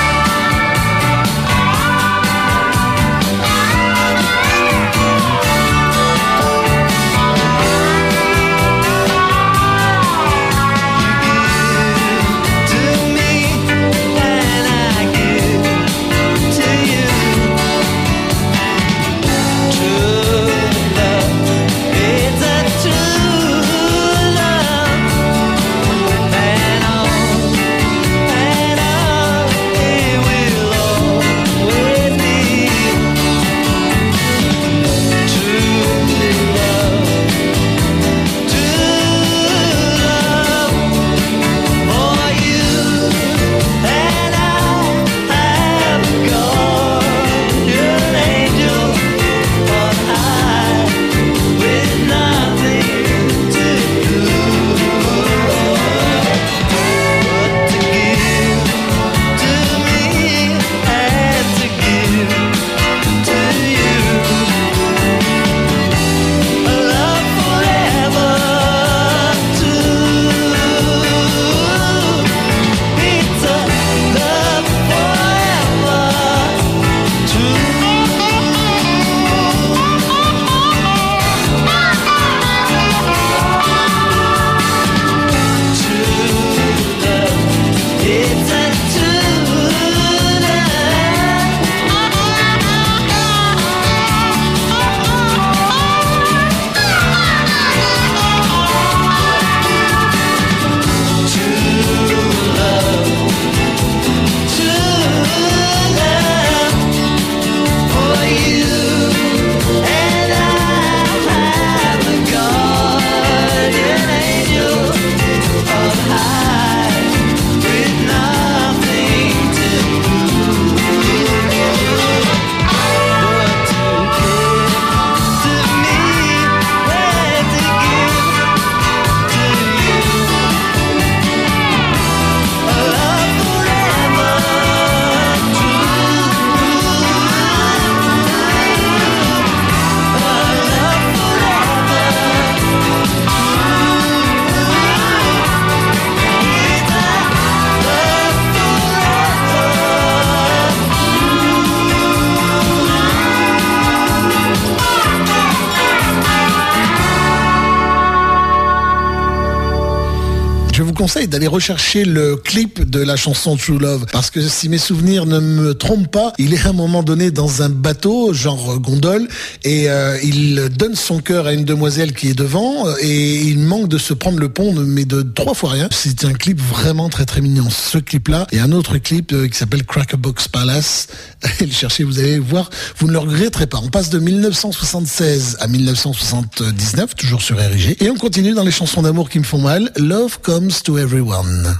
Conseil d'aller rechercher le clip de la chanson True Love, parce que si mes souvenirs ne me trompent pas, il est à un moment donné dans un bateau genre gondole et euh, il donne son cœur à une demoiselle qui est devant et il manque de se prendre le pont, mais de trois fois rien. C'est un clip vraiment très très mignon, ce clip là, et un autre clip euh, qui s'appelle Crackerbox Palace. Et le chercher, vous allez voir, vous ne le regretterez pas. On passe de mille neuf cent soixante-seize à mille neuf cent soixante-dix-neuf, toujours sur R I G, et on continue dans les chansons d'amour qui me font mal. Love Comes to Everyone.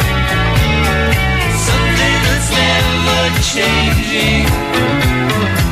changing.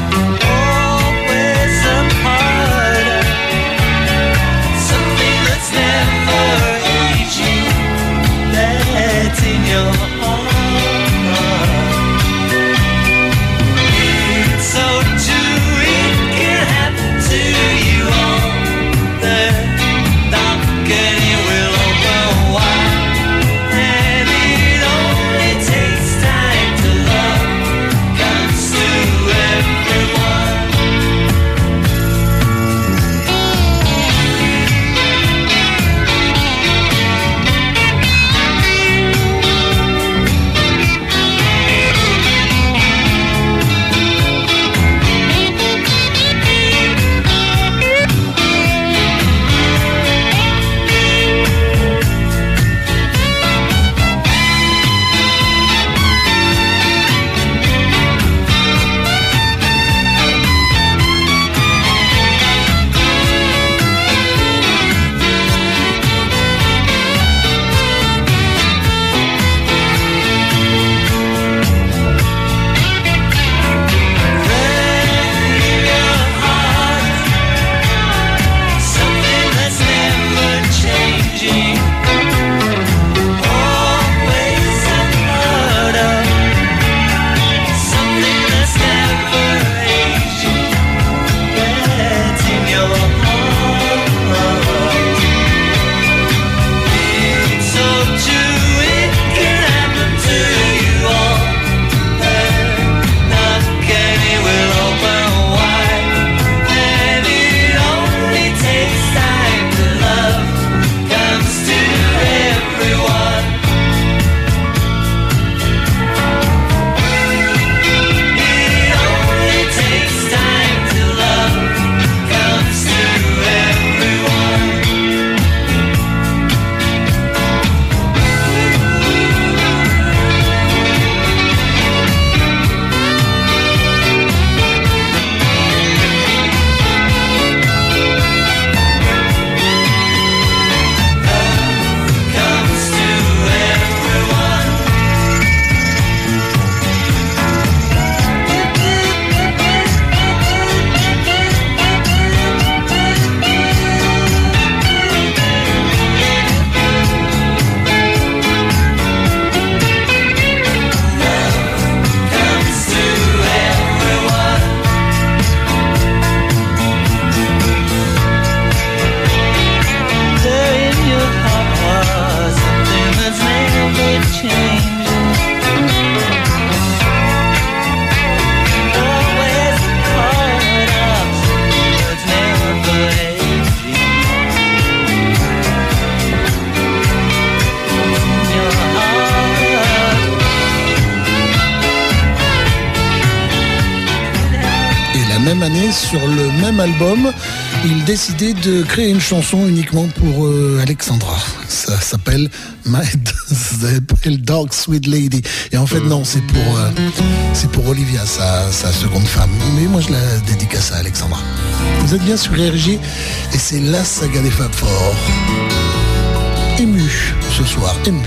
même année, sur le même album, il décidait de créer une chanson uniquement pour euh, Alexandra. Ça s'appelle My ça s'appelle Dark Sweet Lady. Et en fait, non, c'est pour, euh, c'est pour Olivia, sa, sa seconde femme. Mais moi, je la dédicace à Alexandra. Vous êtes bien sur R J et c'est la saga des Fab Four. Ému ce soir, ému.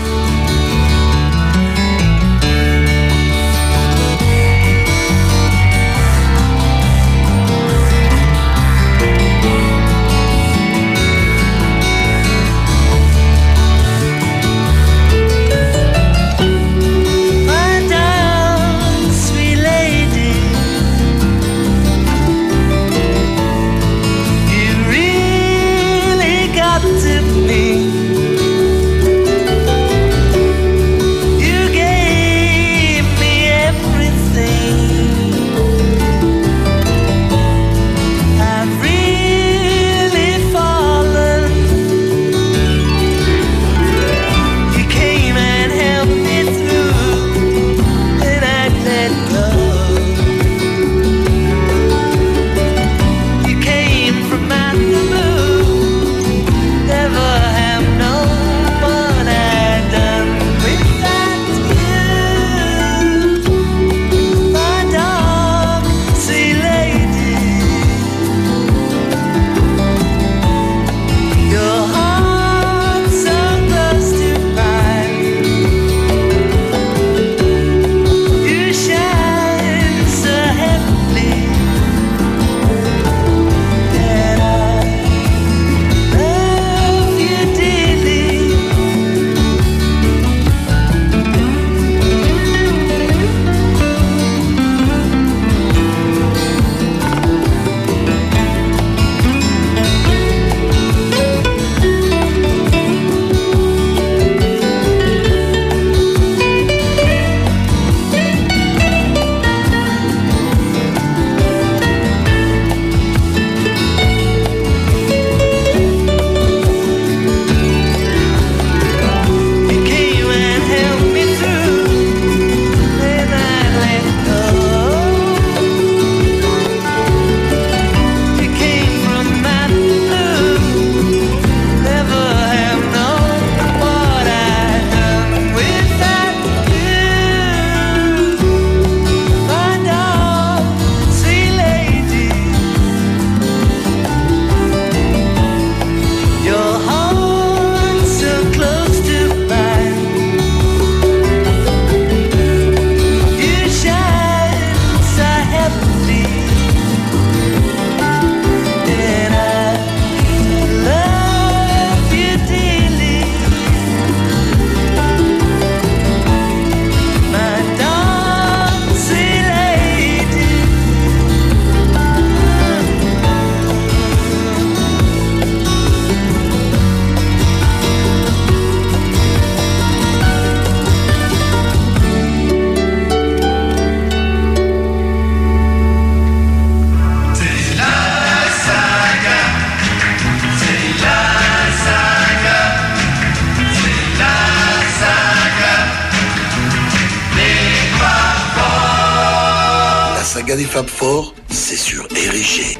saga des Fab Four, c'est sur R G.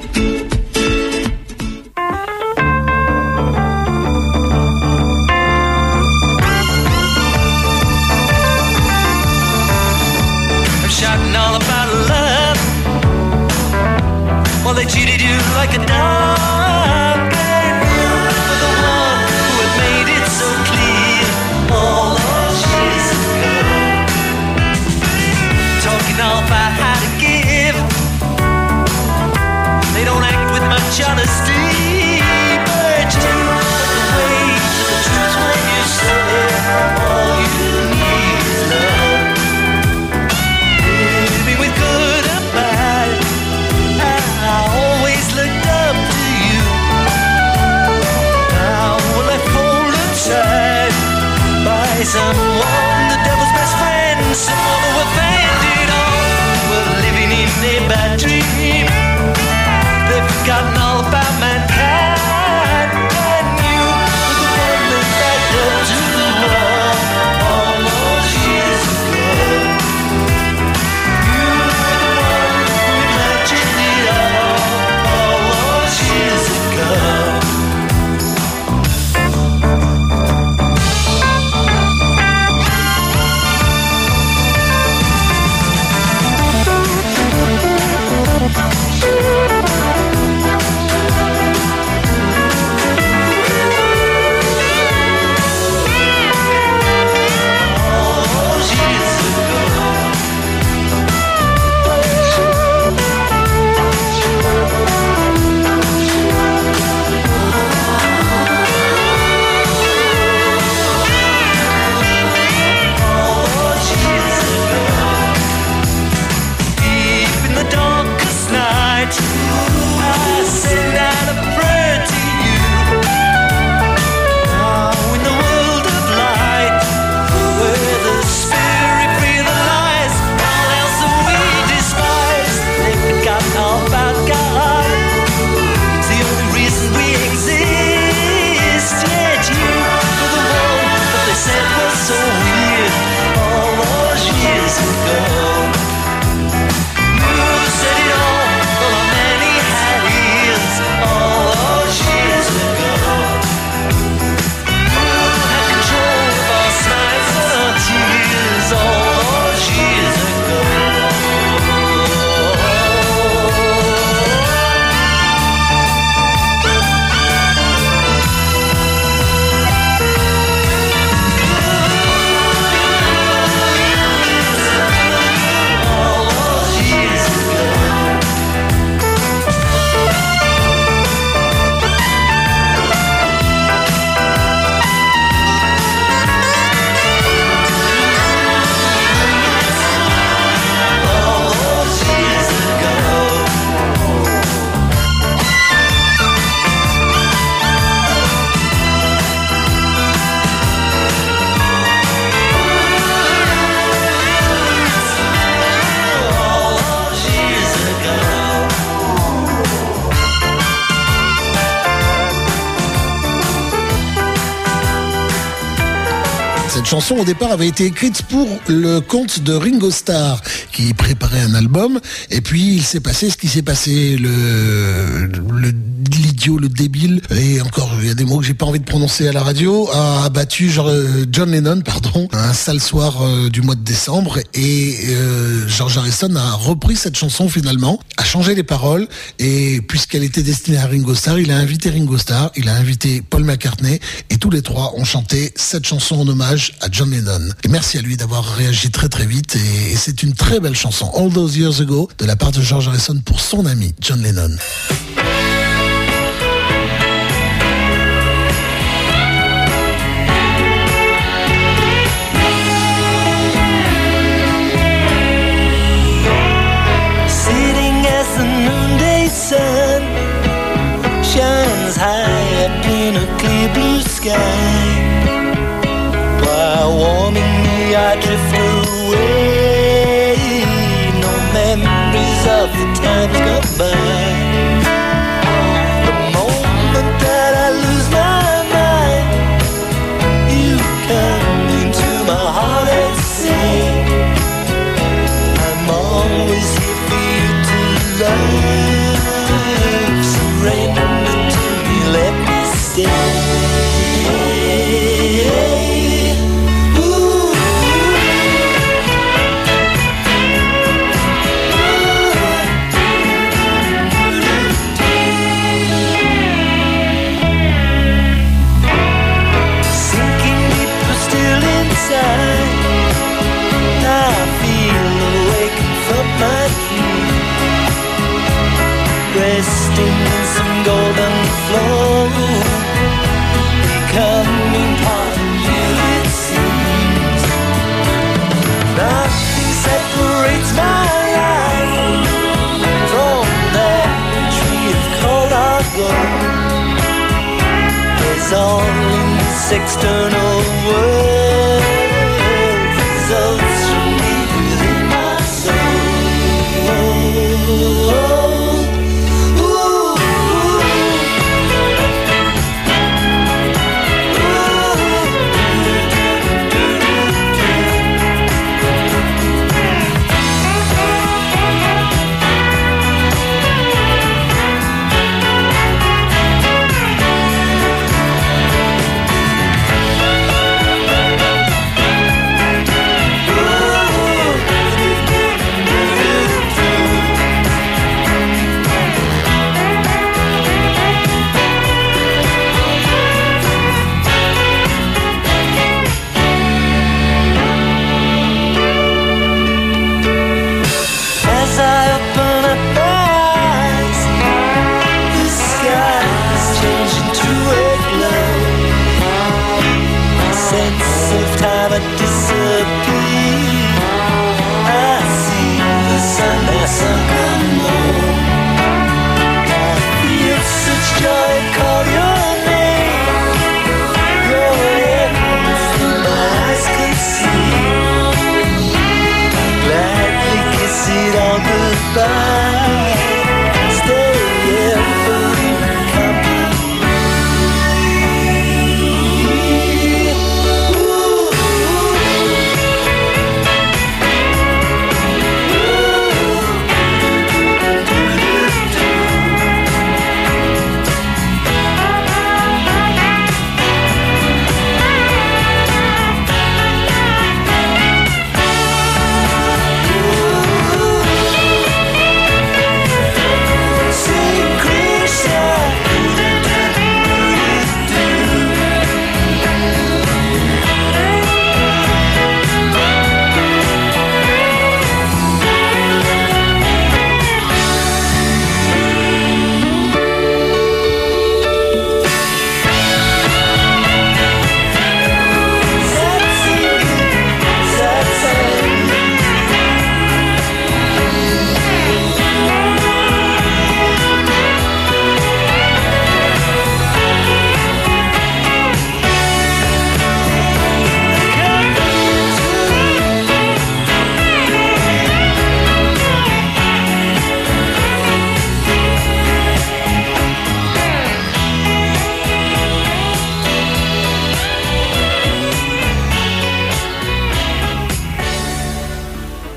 Shouting all about love. Well, they cheated you like a dog. And you were the one who had made it so clear all those years ago. Talking all about how to give. They don't act with much honesty, but you know the way to the truth when you say all you need is love. Someone, the devil's best friend, someone who offended all, were living in a bad dream. They've forgotten all about mankind, and you were the one that backed up to the wall all those years ago. You were the one who imagined it Cette chanson au départ avait été écrite pour le compte de Ringo Starr qui préparait un album, et puis il s'est passé ce qui s'est passé, le, le l'idiot, le débile, et encore il y a des mots que j'ai pas envie de prononcer à la radio, a abattu John Lennon, pardon, un sale soir euh, du mois de décembre, et euh, George Harrison a repris cette chanson finalement, a changé les paroles, et puisqu'elle était destinée à Ringo Starr, il a invité Ringo Starr, il a invité Paul McCartney, et tous les trois ont chanté cette chanson en hommage à John Lennon. Et merci à lui d'avoir réagi très très vite, et, et c'est une très belle chanson, All Those Years Ago, de la part de George Harrison pour son ami John Lennon. Sitting as the noonday sun shines high up in a clear blue sky, while warming me I drift away, no memories of the times gone by. The moment that I lose my mind, you come into my heart and say, I'm always here for you to love. Surrender to me, let me stay. Resting in some golden flow, becoming part of you it seems. Nothing separates my life from that tree of cold hard gold. There's only this external world results from me within my soul.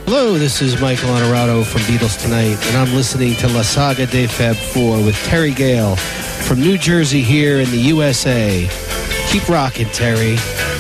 Hello, this is Michael Honorato from Beatles Tonight, and I'm listening to La Saga de Fab four with Terry Gale from New Jersey here in the U S A. Keep rocking, Terry.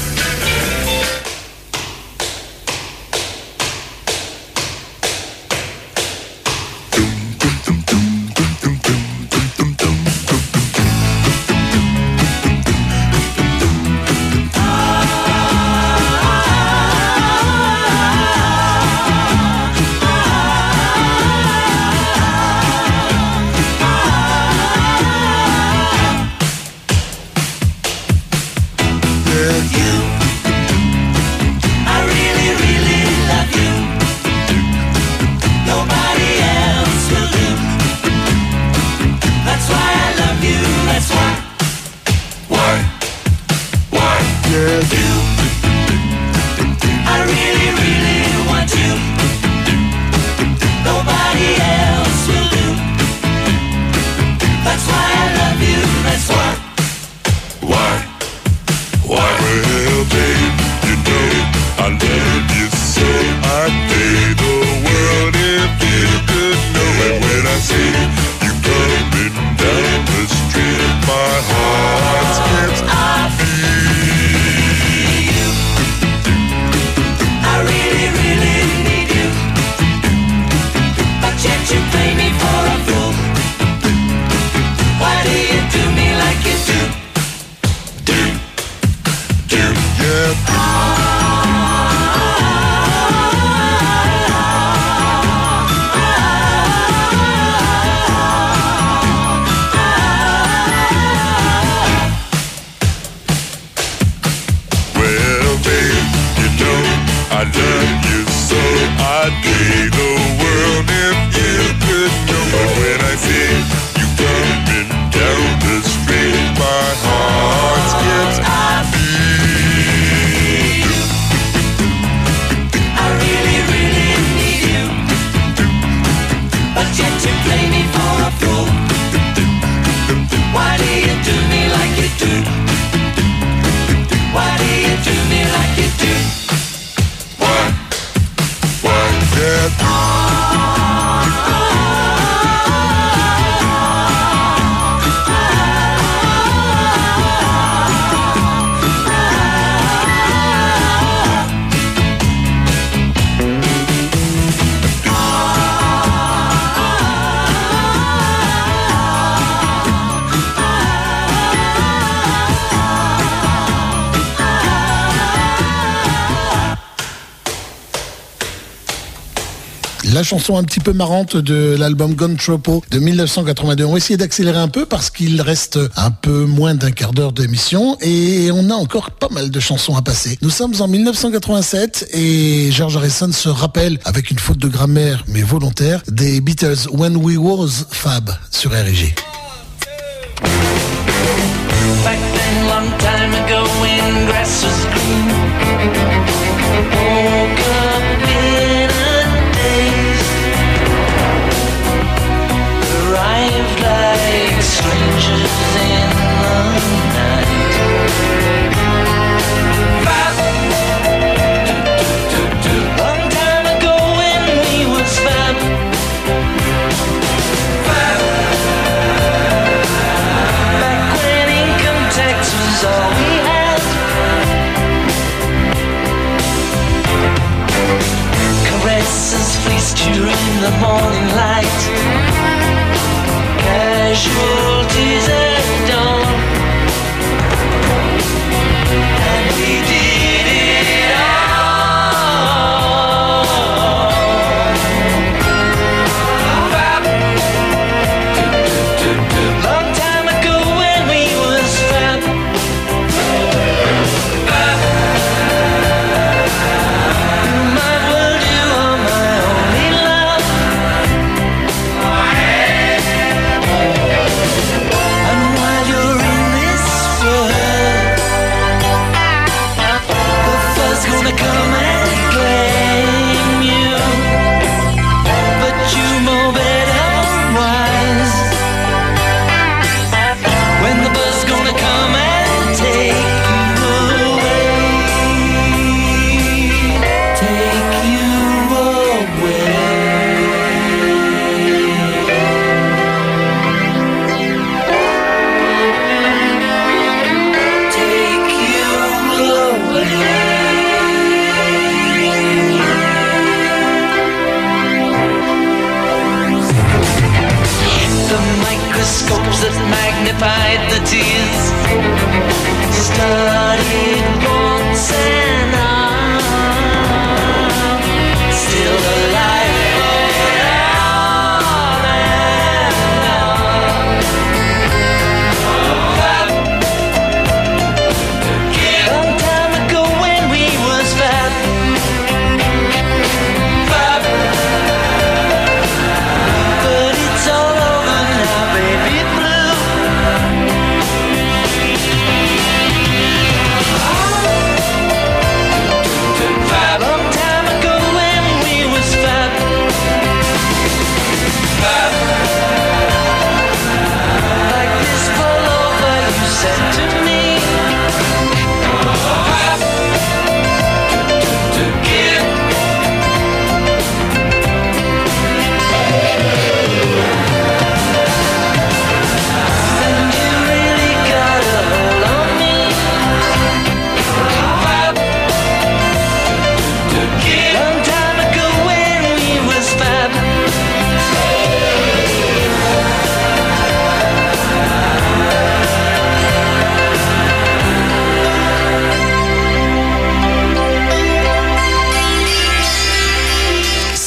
La chanson un petit peu marrante de l'album Gone Tropo de mille neuf cent quatre-vingt-deux. On va essayer d'accélérer un peu parce qu'il reste un peu moins d'un quart d'heure d'émission et on a encore pas mal de chansons à passer. Nous sommes en mille neuf cent quatre-vingt-sept et George Harrison se rappelle, avec une faute de grammaire mais volontaire, des Beatles When We Was Fab sur R I G. Back then, long time ago, when grass was green, woke up in a daze, arrived like strangers in the night. Fab. Long time ago when we was fab. Fab. Back when income tax was all we had. Caresses fleeced you in the morning light. Casualties at dawn. And we did it all. Fab. Long time ago when we was fab. Fab. My world, you are my only love.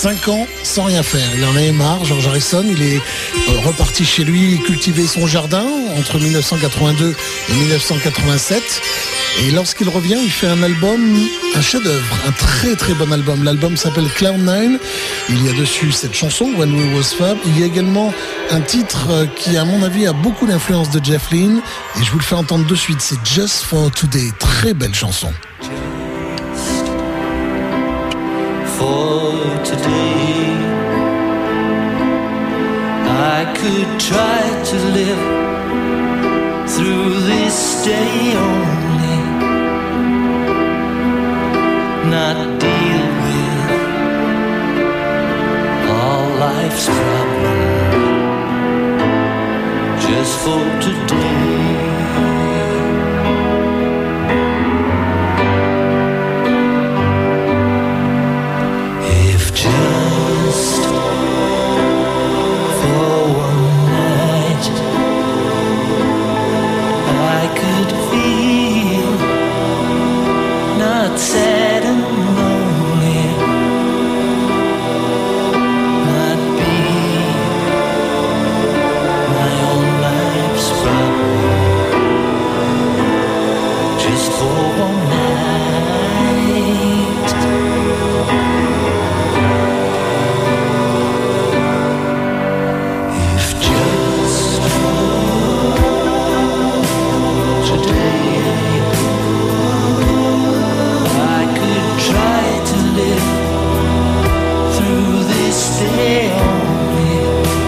cinq ans sans rien faire. Il en avait marre, George Harrison. Il est euh, reparti chez lui cultiver son jardin entre mille neuf cent quatre-vingt-deux et mille neuf cent quatre-vingt-sept. Et lorsqu'il revient, il fait un album, un chef-d'œuvre, un très très bon album. L'album s'appelle Cloud Nine. Il y a dessus cette chanson, When We Was Fab. Il y a également un titre qui, à mon avis, a beaucoup d'influence de Jeff Lynne. Et je vous le fais entendre de suite. C'est Just for Today. Très belle chanson. For today, I could try to live through this day only, not deal with all life's problems, just for today. Just for one night, I could feel not sad and lonely, not be my own life's problem, just for one night. Stay only,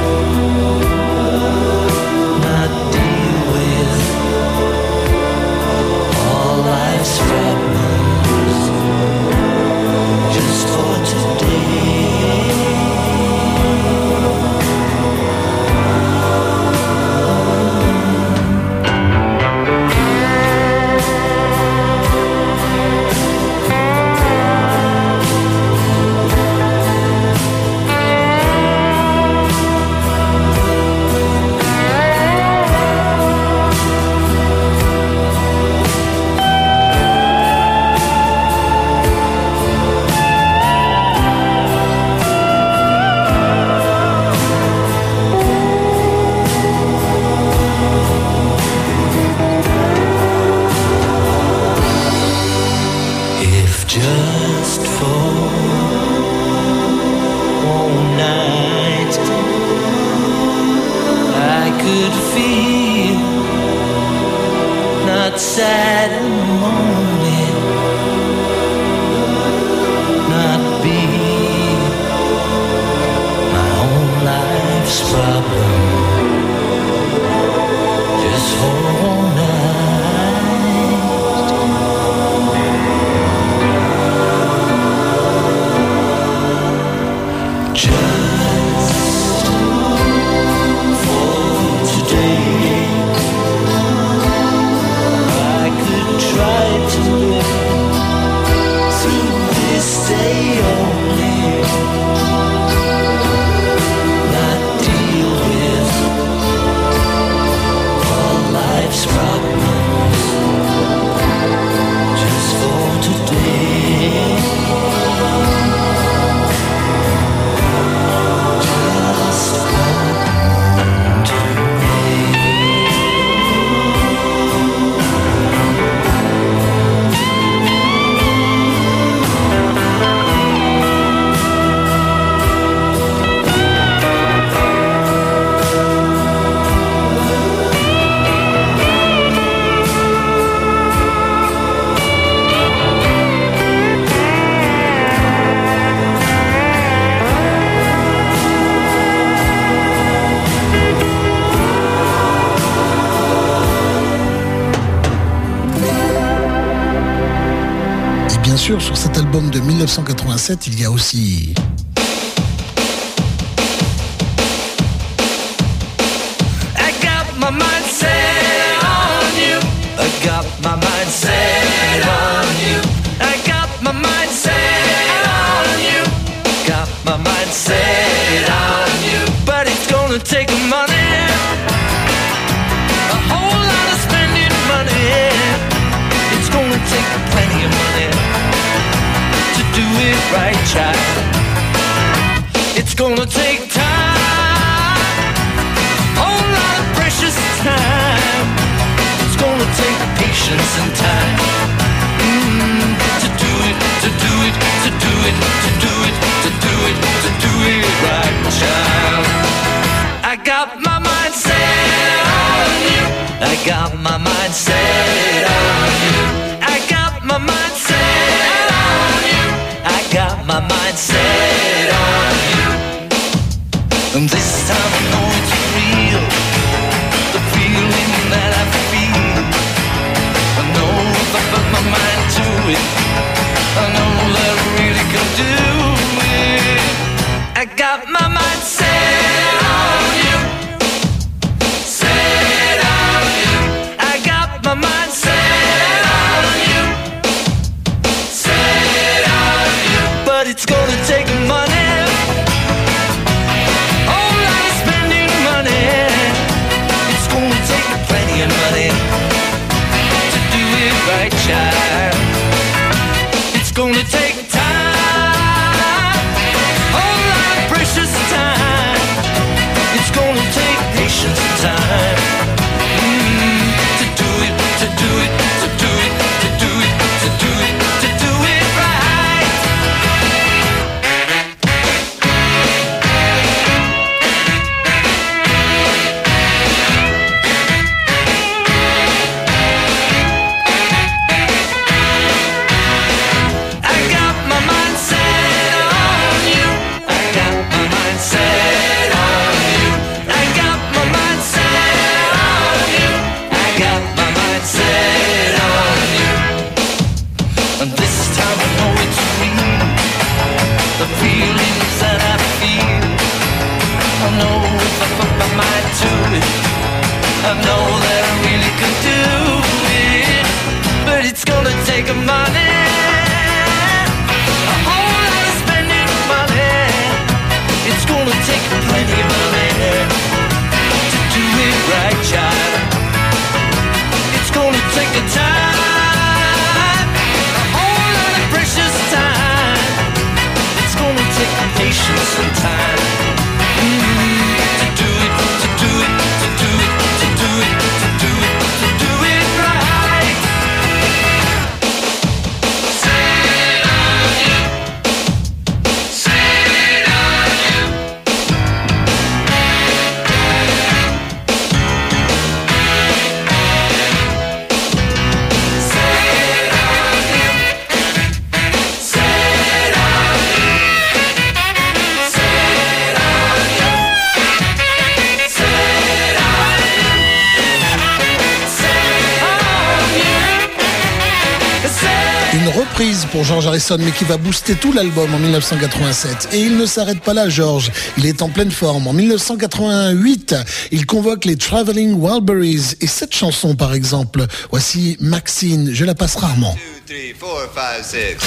not deal with all life's problems, just for today. Just for one night, I could feel not sad and lonely, not be my own life's problem, just for one night. Sur cet album de mille neuf cent quatre-vingt-sept, il y a aussi I got my mind set on you. I got my mind set on you. I got my mind set on you. Got my mind set on you. But it's gonna take money, a whole lot of spending money. It's gonna take plenty of money to do it right, child. gonna take time, a whole lot of precious time. It's gonna take patience and time mm, to do it, to do it, to do it, to do it, to do it, to do it right, child. I got my mind set on you. I got my mind set on you. I got my mind set on you. I got my mind set on you. And this time I know it's real, the feeling that I feel. I know if I put my mind to it, I know that I really can do it. I got my mind set on you, set on you. I got my mind set on you, set on you. But it's gonna take money, whole lot of spending money. It's gonna take plenty of money to do it right, child. It's gonna take time, whole lot of precious time. It's gonna take patience and time mm, to do it, to do it, to do it, to do it, to do it, to do it right. I got my mind set on you. I got my mind set on you. I got my mind set on you. I got my mind set on you. And this time I know it's real, the feelings that I feel. I know if I put my mind to it, I know that I really can do it. But it's gonna take a money, a whole lot of spending money. It's gonna take plenty of money to do it right, child. It's gonna take a time, a whole lot of precious time. It's gonna take patience and time mm, to do it, to do it, to do it, to do it, to do it, to do it right. Set on you, set on you. Set on you, set on you, set on you, set on you, set. Une reprise pour George Harrison, mais qui va booster tout l'album en mille neuf cent quatre-vingt-sept. Et il ne s'arrête pas là, George. Il est en pleine forme. En mille neuf cent quatre-vingt-huit, il convoque les Traveling Wilburys. Et cette chanson, par exemple, voici Maxine. Je la passe rarement. Two, three, four, five, six.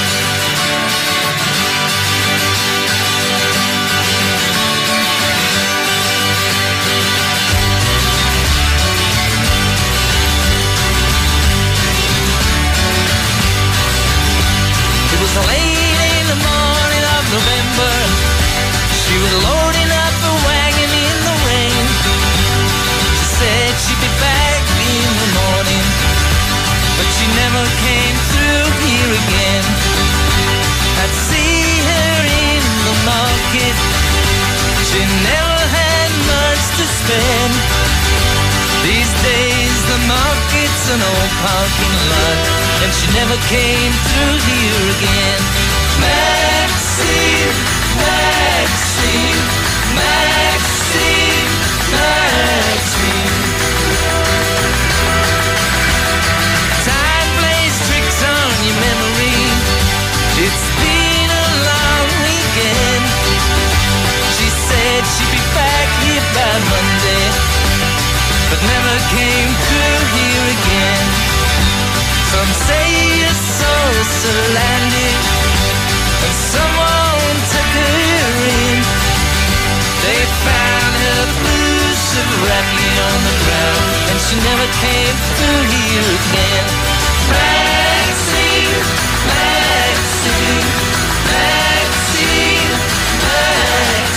It was late in the morning of November. She was loading up a wagon in the rain. She said she'd be back in the morning, but she never came through here again. I'd see her in the market. She never had much to spend. These days the market's an old parking lot, and she never came through here again. Maxine, Maxine, Maxine, Maxine. Time plays tricks on your memory. It's been a long weekend. She said she'd be back here by Monday, but never came through here again. Some say your soul's surrounded, and someone took her in. They found her blue severely on the ground, and she never came through here again. Maxine, Maxine, Maxine, Maxine.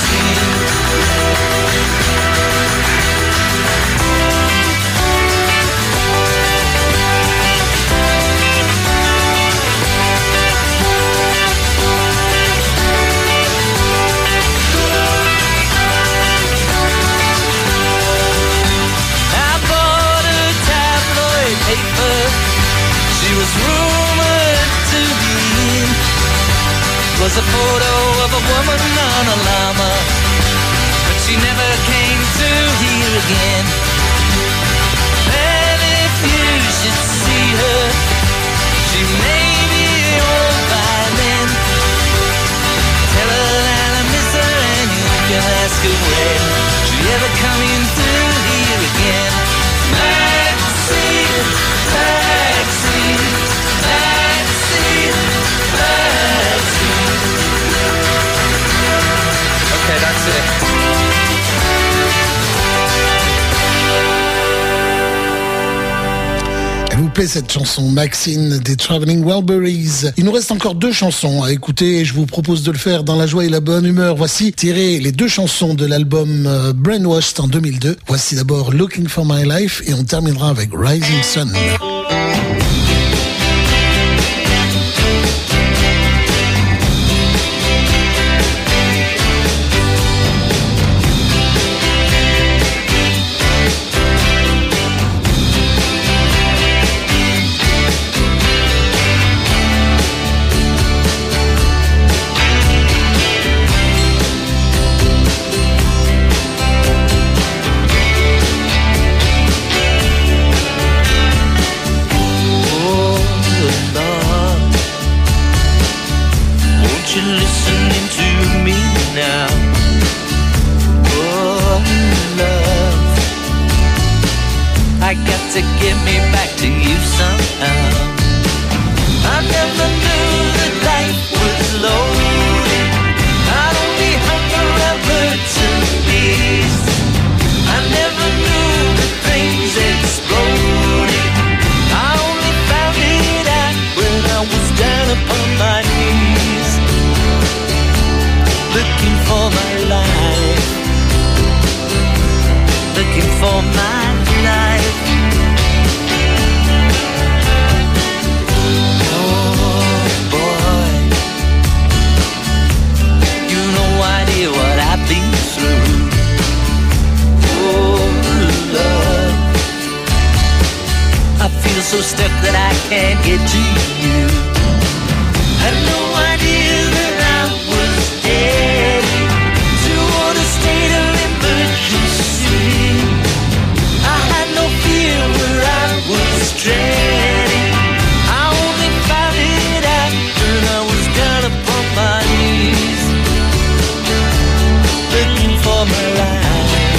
away. Should you ever coming through here again? Maxine, Maxine, Maxine, Maxine. Okay, that's it. Elle vous plaît cette chanson Maxine des Traveling Wilburys? Il nous reste encore deux chansons à écouter et je vous propose de le faire dans la joie et la bonne humeur. Voici tiré les deux chansons de l'album euh, Brainwashed en deux mille deux. Voici d'abord Looking for My Life et on terminera avec Rising Sun. To get me back to you somehow. I never knew that life was loaded, not only hunger and burdens. I never knew that things exploded. I only found it out when I was down upon my knees, looking for my life, looking for my life. What I've been through. Oh, love, I feel so stuck that I can't get to you. Had no idea that I was heading toward a state of emergency. I had no fear where I was treading. I only found it out when I was down upon my knees, looking for my life.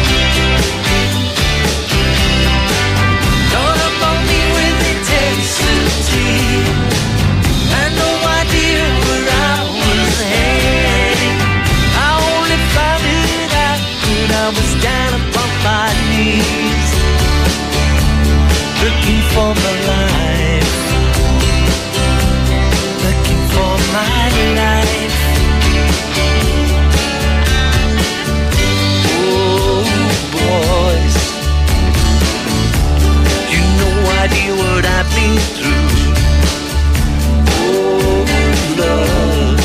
Dawn upon me with intensity. Had no idea where I was heading. I only found it out when I was down upon my knees, looking for my life, looking for my life. Boys, you no idea what I've been through. Oh, love,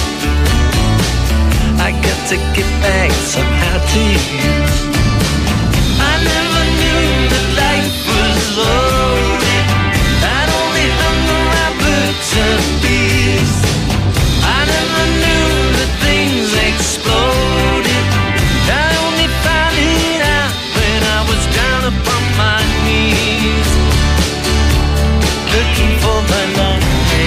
I got to get back somehow to you. I never knew that life was loaded, not only hunger and burdens. I never knew that things exploded. I only found it out when I was down upon my knees, looking for my life.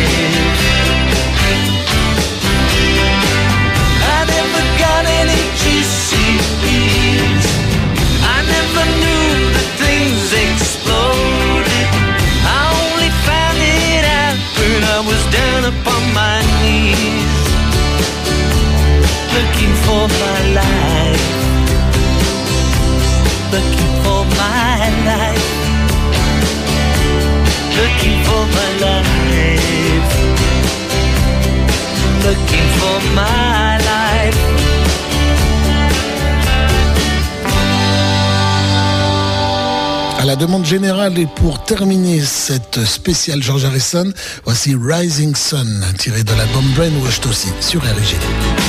I never got any G C Bs. I never knew that things exploded. I only found it out when I was down upon my knees, looking for my life, looking for my life, looking for my life, looking for my life. À la demande générale et pour terminer cette spéciale George Harrison, voici Rising Sun, tiré de l'album Brainwashed aussi, sur R I G.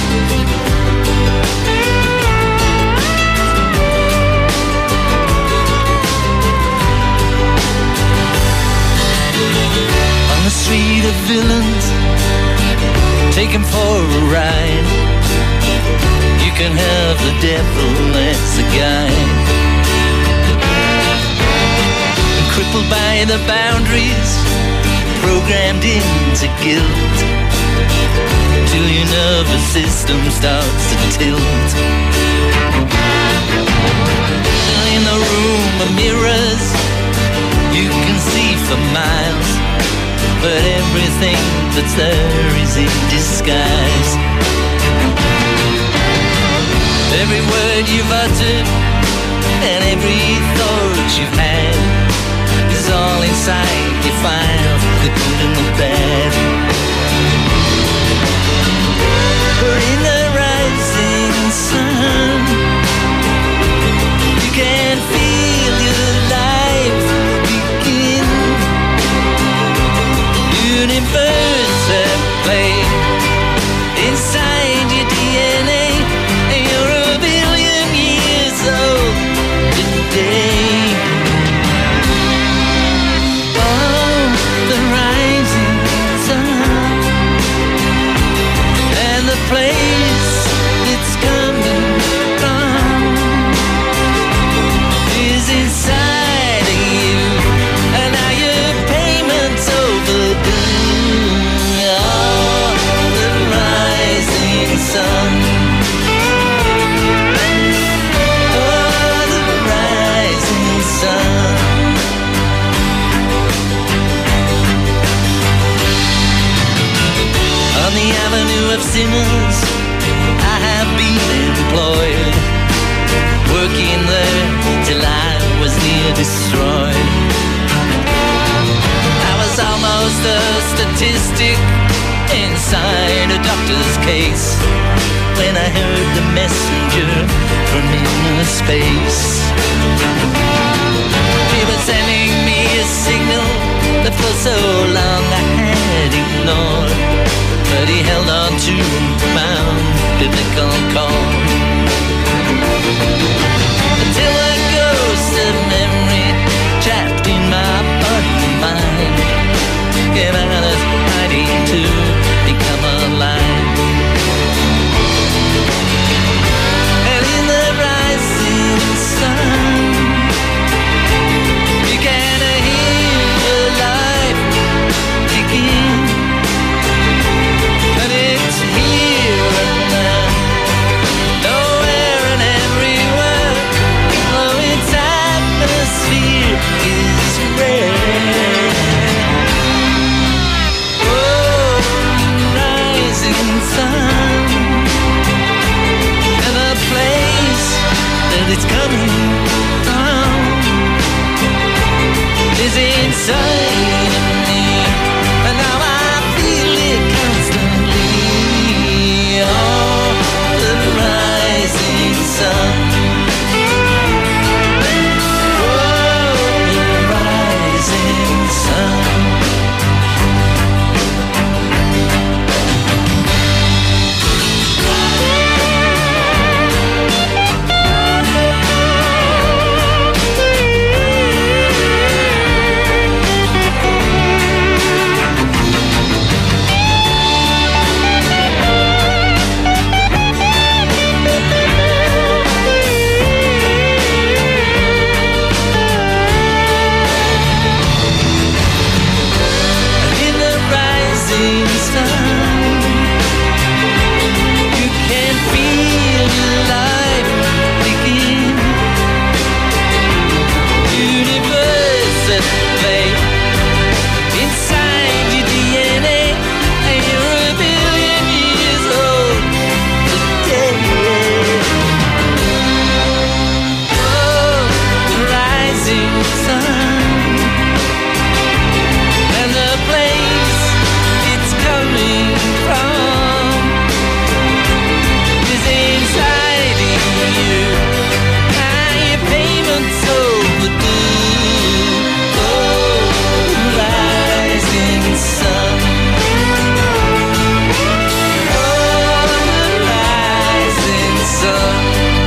On the street of villains, take him for a ride. You can have the devil as a guide. Crippled by the boundaries, programmed into guilt, till your nervous system starts to tilt. everything that's there is in disguise. Every word you've uttered and every thought you've had is all inside your file, the good and the bad. We're in the rising sun. You can feel your life begin. Universe at play inside your D N A, and you're a billion years old today. Oh, the rising sun, and the place it's coming from is inside of you, and now your payment's overdue. Oh, the rising sun. Oh, the rising sun. On the avenue of sinners, I have been employed, working there till I was near destroyed. I was almost a statistic inside a doctor's case when I heard the messenger from inner space. He was sending me a signal that for so long I had ignored, but he held on to my biblical call. Until a ghost of memory trapped in my body and mind came out of hiding to become alive. And in the rising sun, you can hear your life begin. And it's here and now, nowhere and everywhere. Oh, its atmosphere is rare. Oh, rising sun, and the place that it's coming from is inside of me, and now I feel it constantly. Oh, the rising sun. Oh, the rising sun. In the rising sun, you can feel your life begin. Universe at play inside your D N A, and you're a billion years old today. Oh, the rising sun, and the place it's coming from is inside of you. Now your payment's overdue. Oh, rising sun. Oh, the rising sun.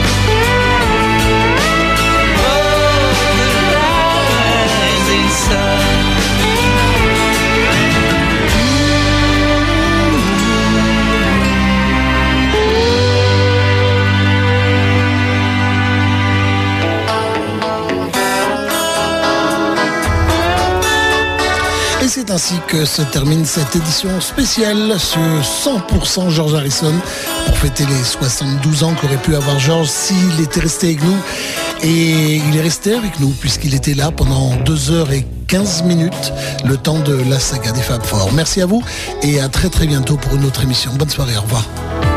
Oh, the rising sun. Et c'est ainsi que se termine cette édition spéciale sur cent pour cent George Harrison, pour fêter les soixante-douze ans qu'aurait pu avoir George s'il était resté avec nous. Et il est resté avec nous puisqu'il était là pendant deux heures et quinze minutes, le temps de la saga des Fab Four. Merci à vous et à très très bientôt pour une autre émission. Bonne soirée, au revoir.